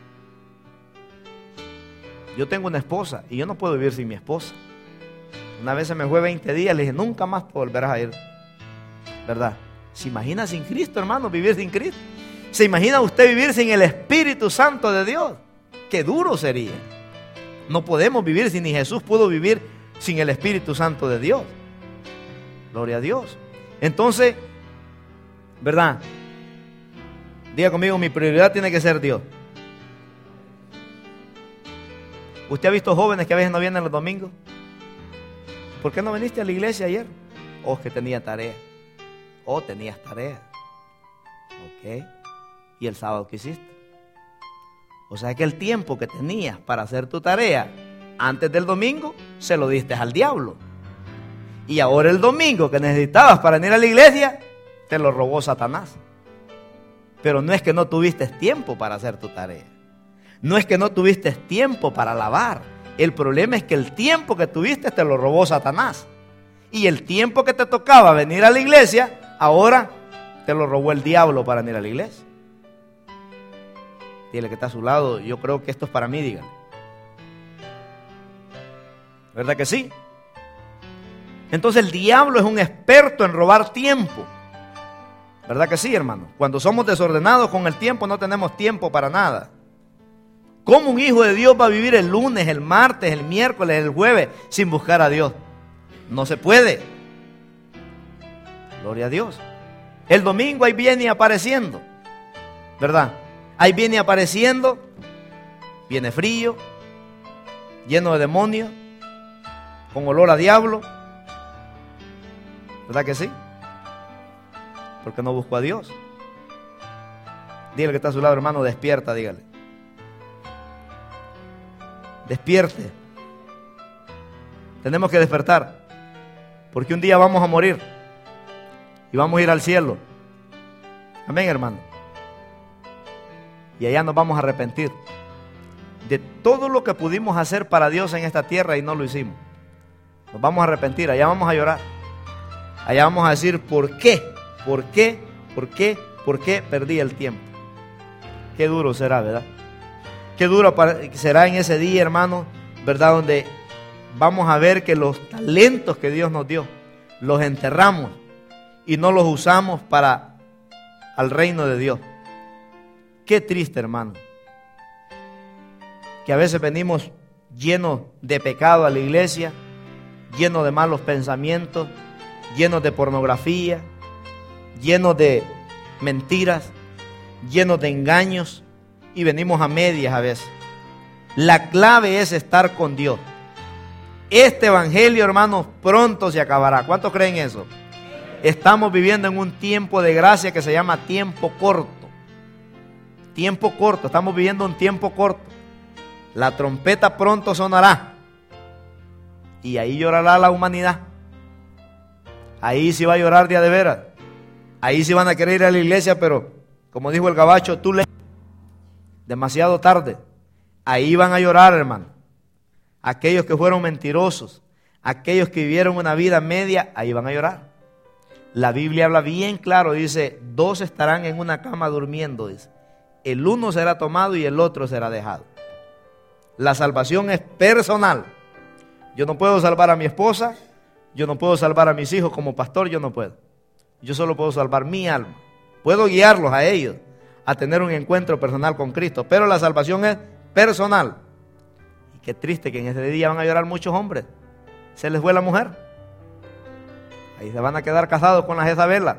Yo tengo una esposa y yo no puedo vivir sin mi esposa. Una vez se me fue veinte días, le dije, nunca más volverás a ir. ¿Verdad? ¿Se imagina sin Cristo, hermano, vivir sin Cristo? ¿Se imagina usted vivir sin el Espíritu Santo de Dios? ¡Qué duro sería! No podemos vivir sin, ni Jesús pudo vivir sin el Espíritu Santo de Dios. Gloria a Dios. Entonces, ¿verdad? Diga conmigo, mi prioridad tiene que ser Dios. ¿Usted ha visto jóvenes que a veces no vienen los domingos? ¿Por qué no viniste a la iglesia ayer? Oh, que tenía tarea. Oh, tenías tarea. Ok. ¿Y el sábado qué hiciste? O sea que el tiempo que tenías para hacer tu tarea antes del domingo, se lo diste al diablo. Y ahora el domingo que necesitabas para venir a la iglesia, te lo robó Satanás. Pero no es que no tuviste tiempo para hacer tu tarea. No es que no tuviste tiempo para alabar. El problema es que el tiempo que tuviste te lo robó Satanás. Y el tiempo que te tocaba venir a la iglesia, ahora te lo robó el diablo para venir a la iglesia. Dile que está a su lado, yo creo que esto es para mí, dígale. ¿Verdad que sí? Entonces el diablo es un experto en robar tiempo. ¿Verdad que sí, hermano? Cuando somos desordenados con el tiempo, no tenemos tiempo para nada. ¿Cómo un hijo de Dios va a vivir el lunes, el martes, el miércoles, el jueves sin buscar a Dios? No se puede. Gloria a Dios. El domingo ahí viene apareciendo, ¿verdad? Ahí viene apareciendo, viene frío, lleno de demonios, con olor a diablo. ¿Verdad que sí? Porque no buscó a Dios. Dígale que está a su lado, hermano, despierta, dígale. Despierte. Tenemos que despertar, porque un día vamos a morir y vamos a ir al cielo. Amén, hermano. Y allá nos vamos a arrepentir de todo lo que pudimos hacer para Dios en esta tierra y no lo hicimos. Nos vamos a arrepentir, allá vamos a llorar. Allá vamos a decir, ¿por qué? ¿Por qué? ¿Por qué? ¿Por qué perdí el tiempo? Qué duro será, ¿verdad? Qué duro será en ese día, hermano, ¿verdad? Donde vamos a ver que los talentos que Dios nos dio, los enterramos y no los usamos para el reino de Dios. Qué triste, hermano. Que a veces venimos llenos de pecado a la iglesia, llenos de malos pensamientos, llenos de pornografía, llenos de mentiras, llenos de engaños, y venimos a medias a veces. La clave es estar con Dios. Este evangelio, hermanos, pronto se acabará. ¿Cuántos creen eso? Estamos viviendo en un tiempo de gracia que se llama tiempo corto. Tiempo corto, estamos viviendo un tiempo corto. La trompeta pronto sonará y ahí llorará la humanidad. Ahí sí va a llorar de a de veras. Ahí sí van a querer ir a la iglesia, pero como dijo el gabacho, tú le demasiado tarde. Ahí van a llorar, hermano. Aquellos que fueron mentirosos, aquellos que vivieron una vida media, ahí van a llorar. La Biblia habla bien claro, dice, dos estarán en una cama durmiendo, dice. El uno será tomado y el otro será dejado. La salvación es personal. Yo no puedo salvar a mi esposa, yo no puedo salvar a mis hijos como pastor, yo no puedo. Yo solo puedo salvar mi alma. Puedo guiarlos a ellos a tener un encuentro personal con Cristo, pero la salvación es personal. Y qué triste que en ese día van a llorar muchos hombres. Se les fue la mujer. Ahí se van a quedar casados con la Jezabela.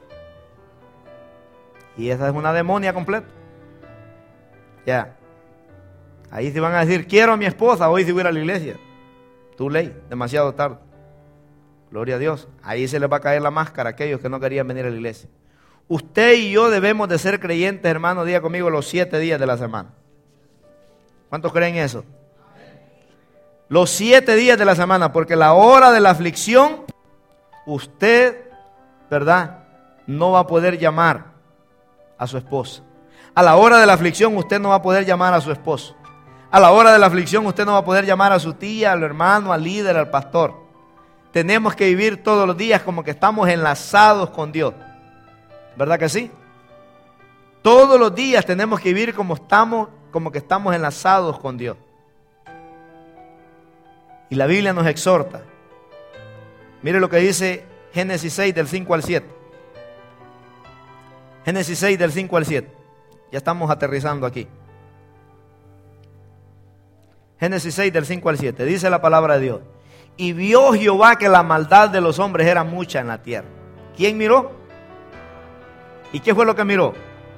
Y esa es una demonia completa. Ya. Ahí se van a decir, quiero a mi esposa, hoy si voy a ir a la iglesia. Tu ley, demasiado tarde. Gloria a Dios. Ahí se les va a caer la máscara a aquellos que no querían venir a la iglesia. Usted y yo debemos de ser creyentes, hermano, diga conmigo, los siete días de la semana. ¿Cuántos creen eso? Los siete días de la semana, porque la hora de la aflicción, usted, ¿verdad?, no va a poder llamar a su esposa. A la hora de la aflicción usted no va a poder llamar a su esposo. A la hora de la aflicción usted no va a poder llamar a su tía, al hermano, al líder, al pastor. Tenemos que vivir todos los días como que estamos enlazados con Dios. ¿Verdad que sí? Todos los días tenemos que vivir como estamos, como que estamos enlazados con Dios. Y la Biblia nos exhorta. Mire lo que dice Génesis seis del cinco al siete. Génesis seis del cinco al siete. Ya estamos aterrizando aquí. Génesis seis del cinco al siete. Dice la palabra de Dios. Y vio Jehová que la maldad de los hombres era mucha en la tierra. ¿Quién miró? ¿Y qué fue lo que miró?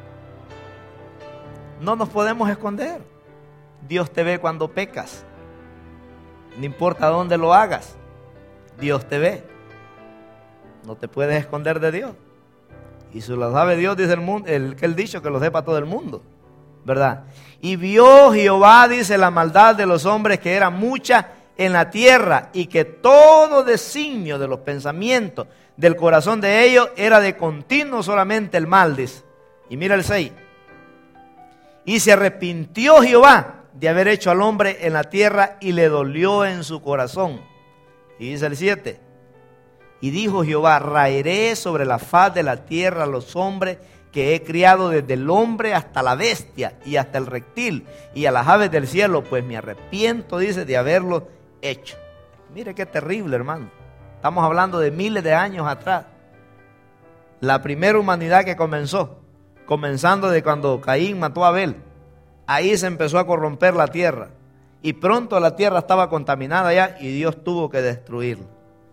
No nos podemos esconder. Dios te ve cuando pecas. No importa dónde lo hagas. Dios te ve. No te puedes esconder de Dios. Y si lo sabe Dios, dice el mundo, el que él dicho que lo sepa todo el mundo, ¿verdad? Y vio Jehová, dice, la maldad de los hombres que era mucha en la tierra y que todo designio de los pensamientos del corazón de ellos era de continuo solamente el mal, dice. Y mira el seis. Y se arrepintió Jehová de haber hecho al hombre en la tierra y le dolió en su corazón. Y dice el siete. Y dijo Jehová, raeré sobre la faz de la tierra a los hombres que he criado desde el hombre hasta la bestia y hasta el reptil y a las aves del cielo, pues me arrepiento, dice, de haberlo hecho. Mire qué terrible, hermano. Estamos hablando de miles de años atrás. La primera humanidad que comenzó, comenzando de cuando Caín mató a Abel, ahí se empezó a corromper la tierra. Y pronto la tierra estaba contaminada ya y Dios tuvo que destruirla.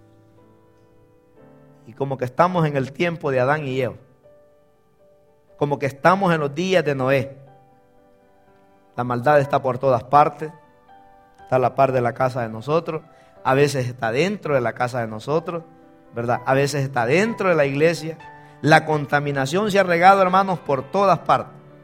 Y como que estamos en el tiempo de Adán y Eva. Como que estamos en los días de Noé. La maldad está por todas partes. Está a la par de la casa de nosotros. A veces está dentro de la casa de nosotros, ¿verdad? A veces está dentro de la iglesia. La contaminación se ha regado, hermanos, por todas partes.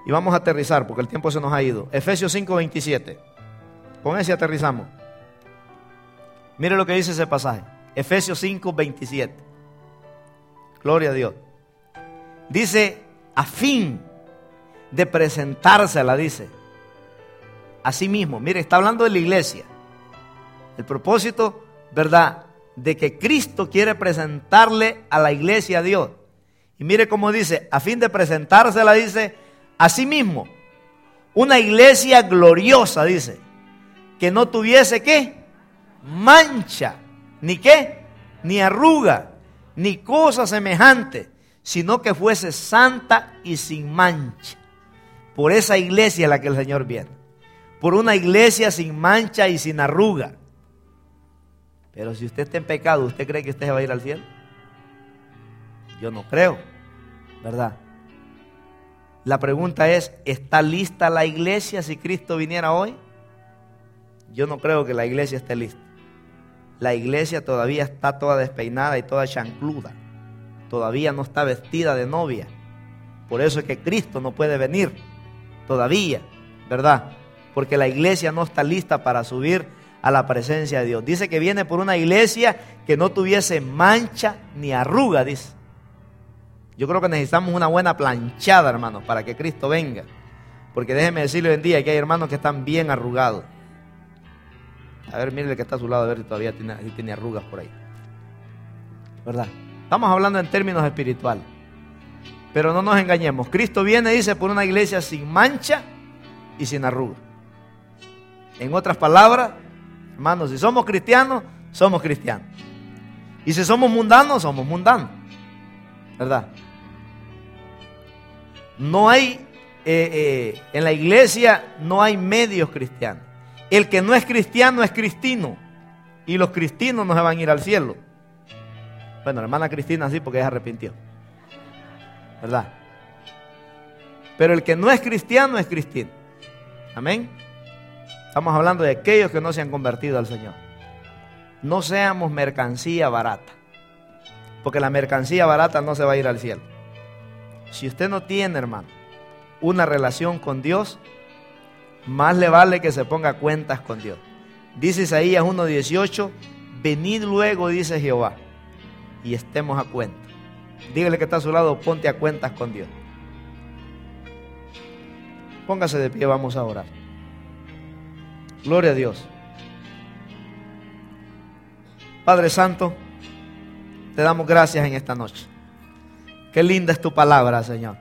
Y vamos a aterrizar porque el tiempo se nos ha ido. Efesios cinco veintisiete. Con ese aterrizamos. Mire lo que dice ese pasaje. Efesios cinco veintisiete. Gloria a Dios. Dice, a fin de presentársela, dice. Así mismo, mire, está hablando de la iglesia. El propósito, ¿verdad?, de que Cristo quiere presentarle a la iglesia a Dios. Y mire cómo dice, a fin de presentársela, dice, así mismo, una iglesia gloriosa, dice, que no tuviese, ¿qué? Mancha, ni qué, ni arruga, ni cosa semejante, sino que fuese santa y sin mancha. Por esa iglesia a la que el Señor viene. Por una iglesia sin mancha y sin arruga. Pero si usted está en pecado, ¿usted cree que usted va a ir al cielo? Yo no creo, ¿verdad? La pregunta es, ¿está lista la iglesia si Cristo viniera hoy? Yo no creo que la iglesia esté lista. La iglesia todavía está toda despeinada y toda chancluda. Todavía no está vestida de novia. Por eso es que Cristo no puede venir todavía, ¿verdad? Porque la iglesia no está lista para subir a la presencia de Dios. Dice que viene por una iglesia que no tuviese mancha ni arruga, dice. Yo creo que necesitamos una buena planchada, hermanos, para que Cristo venga. Porque déjeme decirle hoy en día que hay hermanos que están bien arrugados. A ver, mire el que está a su lado, a ver si todavía tiene, si tiene arrugas por ahí, ¿verdad? Estamos hablando en términos espirituales. Pero no nos engañemos. Cristo viene, dice, por una iglesia sin mancha y sin arruga. En otras palabras, hermanos, si somos cristianos, somos cristianos. Y si somos mundanos, somos mundanos, ¿verdad? No hay, eh, eh, en la iglesia no hay medios cristianos. El que no es cristiano es cristino. Y los cristinos no se van a ir al cielo. Bueno, la hermana Cristina sí, porque ella se arrepintió, ¿verdad? Pero el que no es cristiano es cristino. Amén. Estamos hablando de aquellos que no se han convertido al Señor. No seamos mercancía barata, porque la mercancía barata no se va a ir al cielo. Si usted no tiene, hermano, una relación con Dios, más le vale que se ponga cuentas con Dios. Dice Isaías uno dieciocho, venid luego, dice Jehová, y estemos a cuenta. Dígale que está a su lado, ponte a cuentas con Dios. Póngase de pie, vamos a orar. Gloria a Dios. Padre Santo, te damos gracias en esta noche. Qué linda es tu palabra, Señor.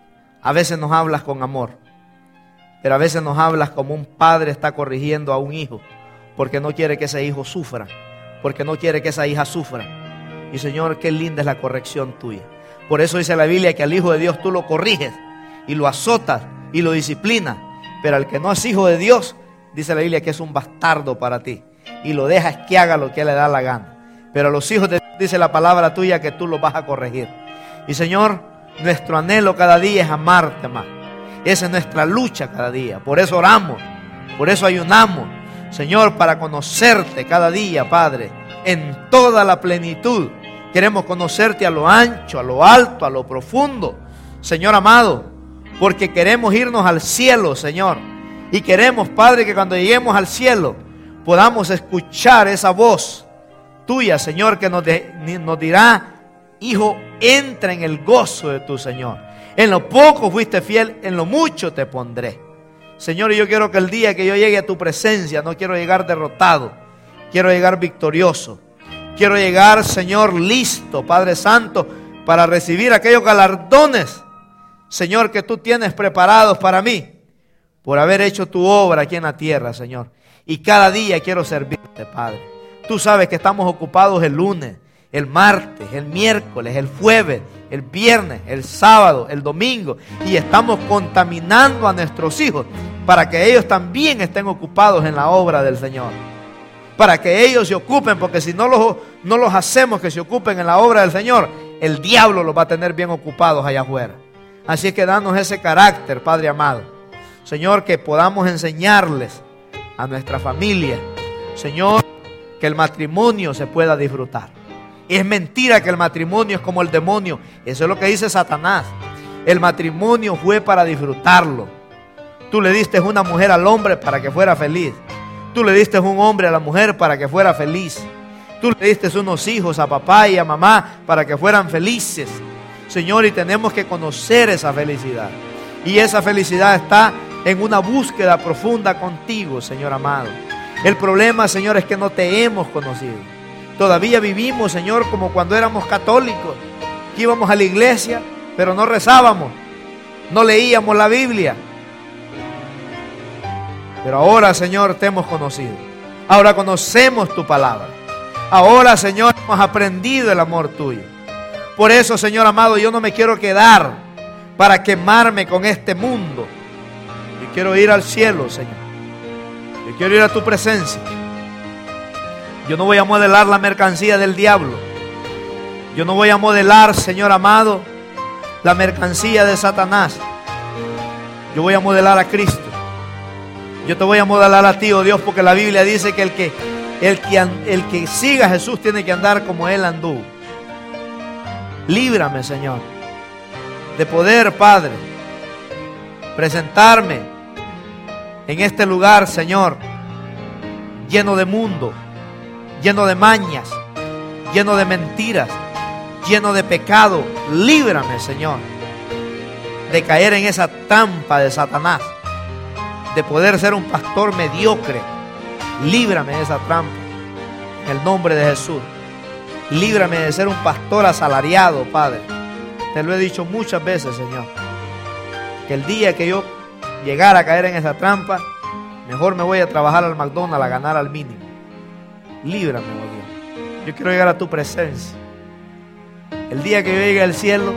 A veces nos hablas con amor, pero a veces nos hablas como un padre está corrigiendo a un hijo, porque no quiere que ese hijo sufra, porque no quiere que esa hija sufra. Y Señor, qué linda es la corrección tuya. Por eso dice la Biblia que al Hijo de Dios tú lo corriges y lo azotas y lo disciplinas, pero al que no es hijo de Dios, dice la Biblia que es un bastardo para ti y lo dejas que haga lo que le da la gana. Pero a los hijos de Dios dice la palabra tuya que tú los vas a corregir. Y Señor, nuestro anhelo cada día es amarte más. Esa es nuestra lucha cada día. Por eso oramos, por eso ayunamos, Señor, para conocerte cada día, Padre, en toda la plenitud. Queremos conocerte a lo ancho, a lo alto, a lo profundo, Señor amado, porque queremos irnos al cielo, Señor. Y queremos, Padre, que cuando lleguemos al cielo podamos escuchar esa voz tuya, Señor, que nos, de, nos dirá, hijo, entra en el gozo de tu Señor. En lo poco fuiste fiel, en lo mucho te pondré. Señor, yo quiero que el día que yo llegue a tu presencia, no quiero llegar derrotado, quiero llegar victorioso. Quiero llegar, Señor, listo, Padre Santo, para recibir aquellos galardones, Señor, que tú tienes preparados para mí, por haber hecho tu obra aquí en la tierra, Señor. Y cada día quiero servirte, Padre. Tú sabes que estamos ocupados el lunes, el martes, el miércoles, el jueves, el viernes, el sábado, el domingo, y estamos contaminando a nuestros hijos para que ellos también estén ocupados en la obra del Señor. Para que ellos se ocupen, porque si no los, no los hacemos que se ocupen en la obra del Señor, el diablo los va a tener bien ocupados allá afuera. Así es que danos ese carácter, Padre amado. Señor, que podamos enseñarles a nuestra familia, Señor, que el matrimonio se pueda disfrutar. Es mentira que el matrimonio es como el demonio. Eso es lo que dice Satanás. El matrimonio fue para disfrutarlo. Tú le diste una mujer al hombre para que fuera feliz. Tú le diste un hombre a la mujer para que fuera feliz. Tú le diste unos hijos a papá y a mamá para que fueran felices. Señor, y tenemos que conocer esa felicidad. Y esa felicidad está en una búsqueda profunda contigo, Señor amado. El problema, Señor, es que no te hemos conocido. Todavía vivimos, Señor, como cuando éramos católicos, que íbamos a la iglesia, pero no rezábamos, no leíamos la Biblia. Pero ahora, Señor, te hemos conocido. Ahora conocemos tu palabra. Ahora, Señor, hemos aprendido el amor tuyo. Por eso, Señor amado, yo no me quiero quedar para quemarme con este mundo. Yo quiero ir al cielo, Señor. Yo quiero ir a tu presencia. Yo no voy a modelar la mercancía del diablo. Yo no voy a modelar, Señor amado, la mercancía de Satanás. Yo voy a modelar a Cristo. Yo te voy a modelar a ti, oh Dios, porque la Biblia dice que el que, el que, el que siga a Jesús tiene que andar como Él anduvo. Líbrame, Señor, de poder, Padre, presentarme en este lugar, Señor, lleno de mundo, lleno de mañas, lleno de mentiras, lleno de pecado. Líbrame, Señor, de caer en esa trampa de Satanás, de poder ser un pastor mediocre. Líbrame de esa trampa en el nombre de Jesús. Líbrame de ser un pastor asalariado, Padre. Te lo he dicho muchas veces, Señor, que el día que yo llegara a caer en esa trampa, mejor me voy a trabajar al McDonald's a ganar al mínimo. Líbrame, oh Dios. Yo quiero llegar a tu presencia. El día que yo llegue al cielo,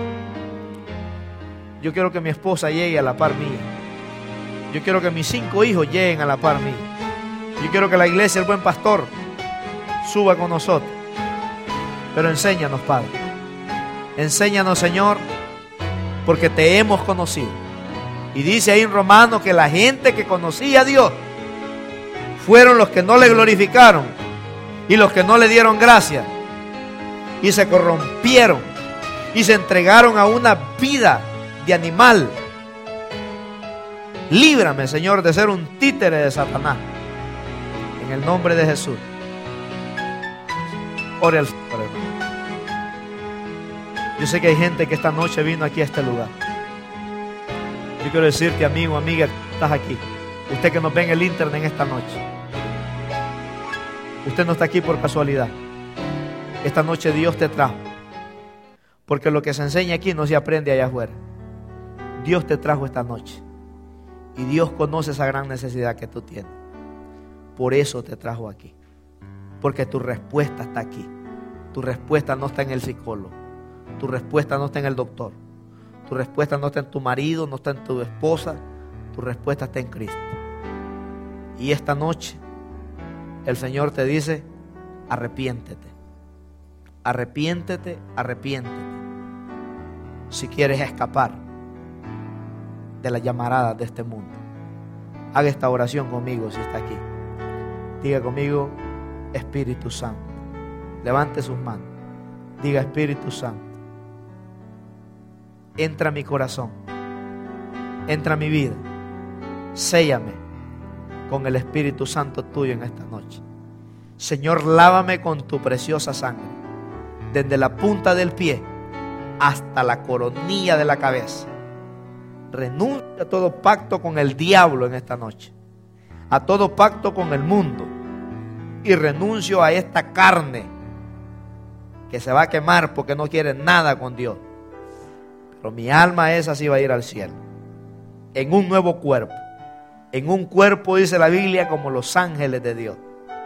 yo quiero que mi esposa llegue a la par mía. Yo quiero que mis cinco hijos lleguen a la par mía. Yo quiero que la iglesia, el buen pastor, suba con nosotros. Pero enséñanos, Padre. Enséñanos, Señor, porque te hemos conocido. Y dice ahí en Romanos que la gente que conocía a Dios fueron los que no le glorificaron y los que no le dieron gracias. Y se corrompieron y se entregaron a una vida de animal. Líbrame, Señor, de ser un títere de Satanás. En el nombre de Jesús. Ore al Señor, hermano. Yo sé que hay gente que esta noche vino aquí a este lugar. Yo quiero decirte, amigo, amiga, que estás aquí. Usted que nos ve en el internet en esta noche. Usted no está aquí por casualidad. Esta noche Dios te trajo. Porque lo que se enseña aquí no se aprende allá afuera. Dios te trajo esta noche. Y Dios conoce esa gran necesidad que tú tienes. Por eso te trajo aquí. Porque tu respuesta está aquí. Tu respuesta no está en el psicólogo. Tu respuesta no está en el doctor. Tu respuesta no está en tu marido, no está en tu esposa. Tu respuesta está en Cristo. Y esta noche el Señor te dice: arrepiéntete. Arrepiéntete, arrepiéntete. Si quieres escapar de las llamaradas de este mundo. Haga esta oración conmigo si está aquí. Diga conmigo: Espíritu Santo. Levante sus manos. Diga: Espíritu Santo, entra a mi corazón, entra a mi vida, séllame con el Espíritu Santo tuyo en esta noche. Señor, lávame con tu preciosa sangre, desde la punta del pie hasta la coronilla de la cabeza. Renuncio a todo pacto con el diablo en esta noche, a todo pacto con el mundo, y renuncio a esta carne que se va a quemar porque no quiere nada con Dios. Pero mi alma esa sí va a ir al cielo, en un nuevo cuerpo, en un cuerpo, dice la Biblia, como los ángeles de Dios.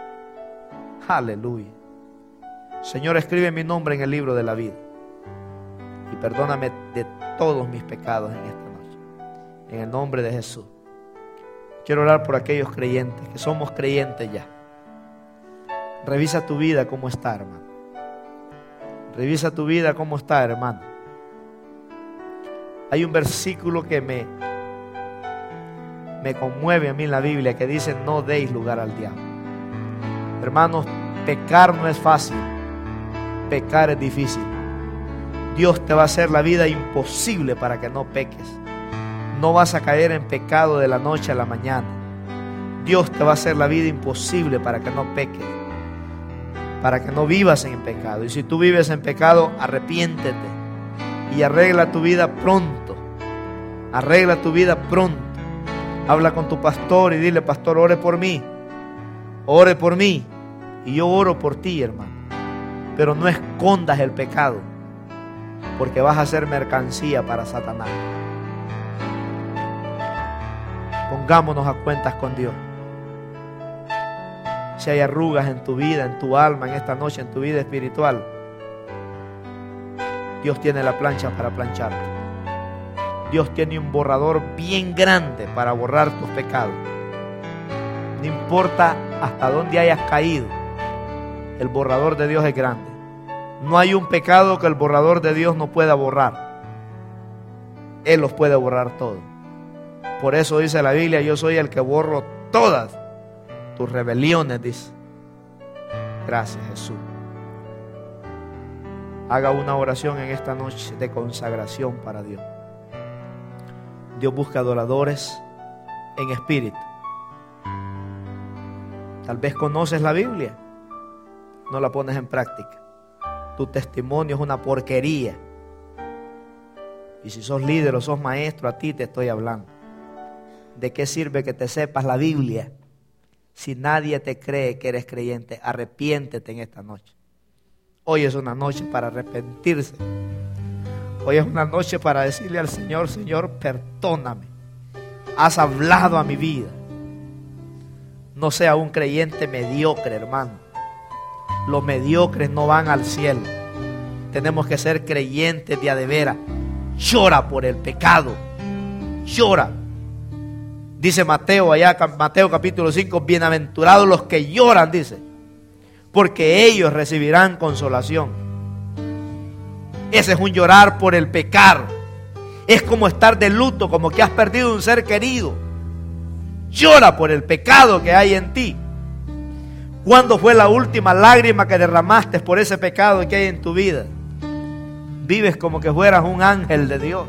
Aleluya. Señor, escribe mi nombre en el libro de la vida y perdóname de todos mis pecados en esta noche, en el nombre de Jesús. Quiero orar por aquellos creyentes que somos creyentes ya. Revisa tu vida cómo está, hermano. Revisa tu vida cómo está, hermano. Hay un versículo que me me conmueve a mí en la Biblia, que dice: no deis lugar al diablo. Hermanos, pecar no es fácil. Pecar es difícil. Dios te va a hacer la vida imposible para que no peques. No vas a caer en pecado de la noche a la mañana. Dios te va a hacer la vida imposible para que no peques, para que no vivas en pecado. Y si tú vives en pecado, arrepiéntete y arregla tu vida pronto. Arregla tu vida pronto. Habla con tu pastor y dile: pastor, ore por mí. Ore por mí. Y yo oro por ti, hermano. Pero no escondas el pecado, porque vas a ser mercancía para Satanás. Pongámonos a cuentas con Dios. Si hay arrugas en tu vida, en tu alma, en esta noche, en tu vida espiritual, Dios tiene la plancha para plancharte. Dios tiene un borrador bien grande para borrar tus pecados. No importa hasta dónde hayas caído, el borrador de Dios es grande. No hay un pecado que el borrador de Dios no pueda borrar. Él los puede borrar todos. Por eso dice la Biblia: yo soy el que borro todas tus rebeliones, dice. Gracias, Jesús. Haga una oración en esta noche de consagración para Dios. Dios busca adoradores en espíritu. Tal vez conoces la Biblia, no la pones en práctica. Tu testimonio es una porquería. Y si sos líder o sos maestro, a ti te estoy hablando. ¿De qué sirve que te sepas la Biblia si nadie te cree que eres creyente? Arrepiéntete en esta noche. Hoy es una noche para arrepentirse. Hoy es una noche para decirle al Señor: Señor, perdóname. Has hablado a mi vida. No sea un creyente mediocre, hermano. Los mediocres no van al cielo. Tenemos que ser creyentes de a de veras. Llora por el pecado. Llora. Dice Mateo, allá Mateo capítulo cinco: bienaventurados los que lloran, dice, porque ellos recibirán consolación. Ese es un llorar por el pecar. Es como estar de luto, como que has perdido un ser querido. Llora por el pecado que hay en ti. ¿Cuándo fue la última lágrima que derramaste por ese pecado que hay en tu vida? Vives como que fueras un ángel de Dios.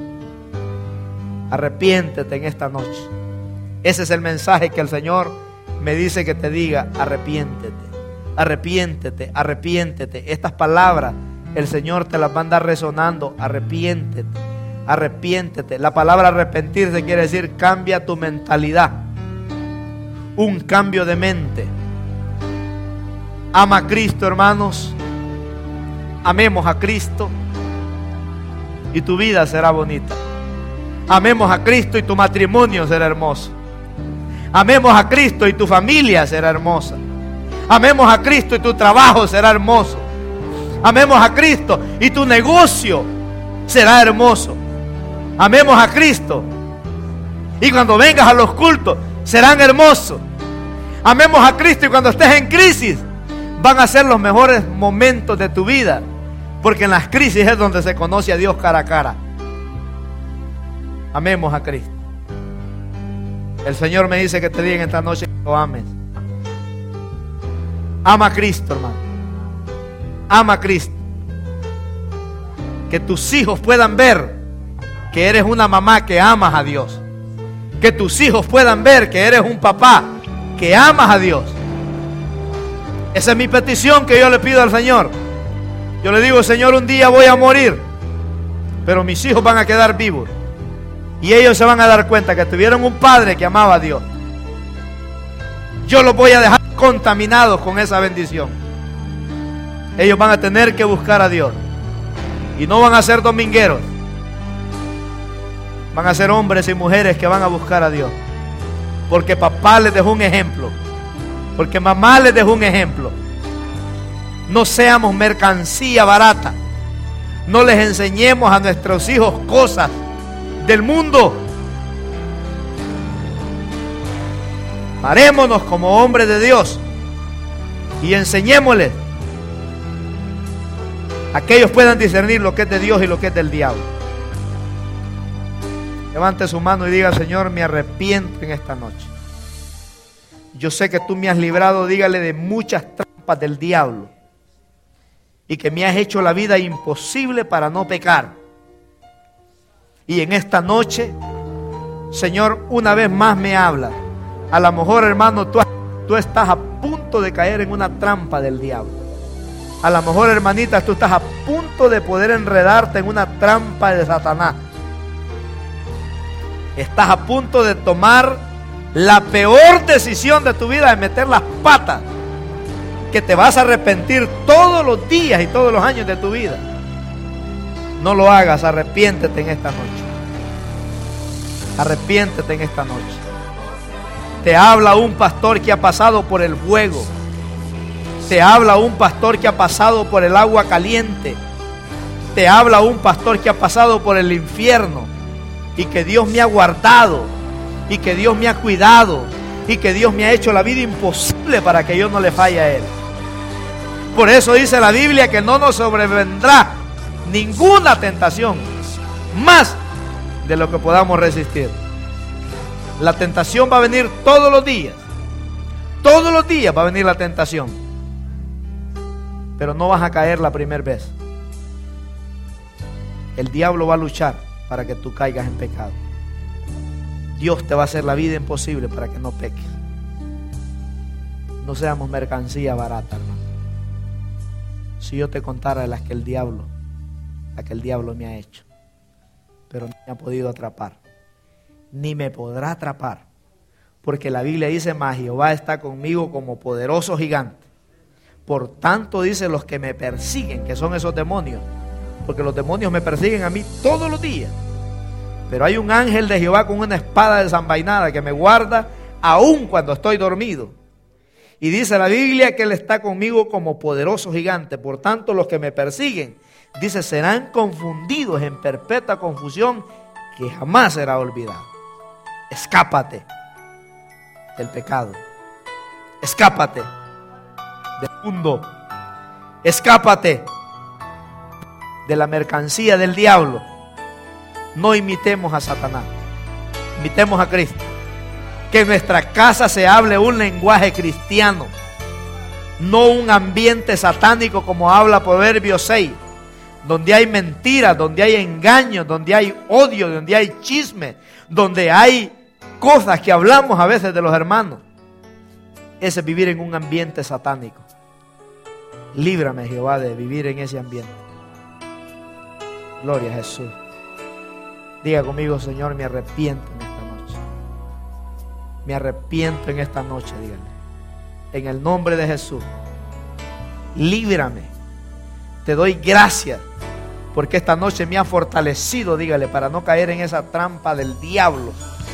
Arrepiéntete en esta noche. Ese es el mensaje que el Señor me dice que te diga: arrepiéntete, arrepiéntete, arrepiéntete. Estas palabras el Señor te las va a andar resonando. Arrepiéntete, arrepiéntete. La palabra arrepentirse quiere decir cambia tu mentalidad. Un cambio de mente. Ama a Cristo, hermanos. Amemos a Cristo y tu vida será bonita. Amemos a Cristo y tu matrimonio será hermoso. Amemos a Cristo y tu familia será hermosa. Amemos a Cristo y tu trabajo será hermoso. Amemos a Cristo y tu negocio será hermoso. Amemos a Cristo y cuando vengas a los cultos serán hermosos. Amemos a Cristo y cuando estés en crisis van a ser los mejores momentos de tu vida, porque en las crisis es donde se conoce a Dios cara a cara. Amemos a Cristo. El Señor me dice que te diga en esta noche que lo ames. Ama a Cristo, hermano. Ama a Cristo. Que tus hijos puedan ver que eres una mamá que amas a Dios. Que tus hijos puedan ver que eres un papá que amas a Dios. Esa es mi petición que yo le pido al Señor. Yo le digo: Señor, un día voy a morir, pero mis hijos van a quedar vivos. Y ellos se van a dar cuenta que tuvieron un padre que amaba a Dios. Yo los voy a dejar contaminados con esa bendición. Ellos van a tener que buscar a Dios. Y no van a ser domingueros. Van a ser hombres y mujeres que van a buscar a Dios. Porque papá les dejó un ejemplo. Porque mamá les dejó un ejemplo. No seamos mercancía barata. No les enseñemos a nuestros hijos cosas del mundo. Parémonos como hombres de Dios y enseñémosles a que ellos puedan discernir lo que es de Dios y lo que es del diablo. Levante su mano y diga: Señor, me arrepiento en esta noche. Yo sé que tú me has librado, dígale, de muchas trampas del diablo. y que me has hecho la vida imposible para no pecar. Y en esta noche, Señor, una vez más me hablas. A lo mejor, hermano, tú, tú estás a punto de caer en una trampa del diablo. A lo mejor, hermanita, tú estás a punto de poder enredarte en una trampa de Satanás. Estás a punto de tomar la peor decisión de tu vida, de meter las patas, que te vas a arrepentir todos los días y todos los años de tu vida. No lo hagas, arrepiéntete en esta noche. Arrepiéntete en esta noche. Te habla un pastor que ha pasado por el fuego. Te habla un pastor que ha pasado por el agua caliente. Te habla un pastor que ha pasado por el infierno. Y que Dios me ha guardado. Y que Dios me ha cuidado. Y que Dios me ha hecho la vida imposible para que yo no le falle a Él. Por eso dice la Biblia que no nos sobrevendrá ninguna tentación más de lo que podamos resistir. La tentación va a venir todos los días. Todos los días va a venir la tentación. Pero no vas a caer la primera vez. El diablo va a luchar para que tú caigas en pecado. Dios te va a hacer la vida imposible para que no peques. No seamos mercancía barata, hermano. Si yo te contara de las que el diablo, la que el diablo me ha hecho, pero no me ha podido atrapar, ni me podrá atrapar, porque la Biblia dice: mas Jehová está conmigo como poderoso gigante. Por tanto, dice, los que me persiguen, que son esos demonios, porque los demonios me persiguen a mí todos los días, pero hay un ángel de Jehová con una espada desenvainada que me guarda aún cuando estoy dormido. Y dice la Biblia que Él está conmigo como poderoso gigante. Por tanto, los que me persiguen, dice, serán confundidos en perpetua confusión que jamás será olvidado. Escápate del pecado. Escápate del mundo. Escápate de la mercancía del diablo. No imitemos a Satanás. Imitemos a Cristo. Que en nuestra casa se hable un lenguaje cristiano, no un ambiente satánico como habla Proverbios seis, donde hay mentiras, donde hay engaños, donde hay odio, donde hay chisme, donde hay cosas que hablamos a veces de los hermanos. Ese es vivir en un ambiente satánico. Líbrame, Jehová, de vivir en ese ambiente. Gloria a Jesús. Diga conmigo: Señor, me arrepiento en esta noche. Me arrepiento en esta noche, dígale. En el nombre de Jesús. Líbrame. Te doy gracias porque esta noche me ha fortalecido, dígale, para no caer en esa trampa del diablo.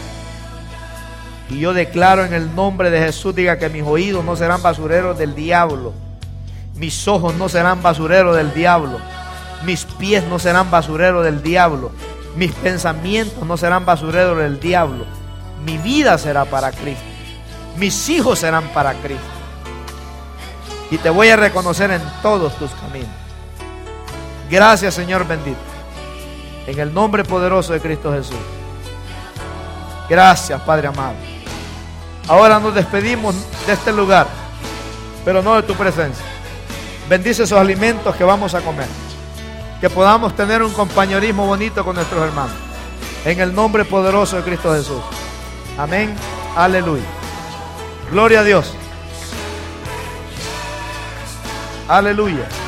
Y yo declaro en el nombre de Jesús, diga, que mis oídos no serán basureros del diablo. Mis ojos no serán basureros del diablo. Mis pies no serán basureros del diablo. Mis pensamientos no serán basureros del diablo. Mi vida será para Cristo. Mis hijos serán para Cristo. Y te voy a reconocer en todos tus caminos. Gracias, Señor bendito. En el nombre poderoso de Cristo Jesús. Gracias, Padre amado. Ahora nos despedimos de este lugar, pero no de tu presencia. Bendice esos alimentos que vamos a comer. Que podamos tener un compañerismo bonito con nuestros hermanos. En el nombre poderoso de Cristo Jesús. Amén. Aleluya. Gloria a Dios. Aleluya.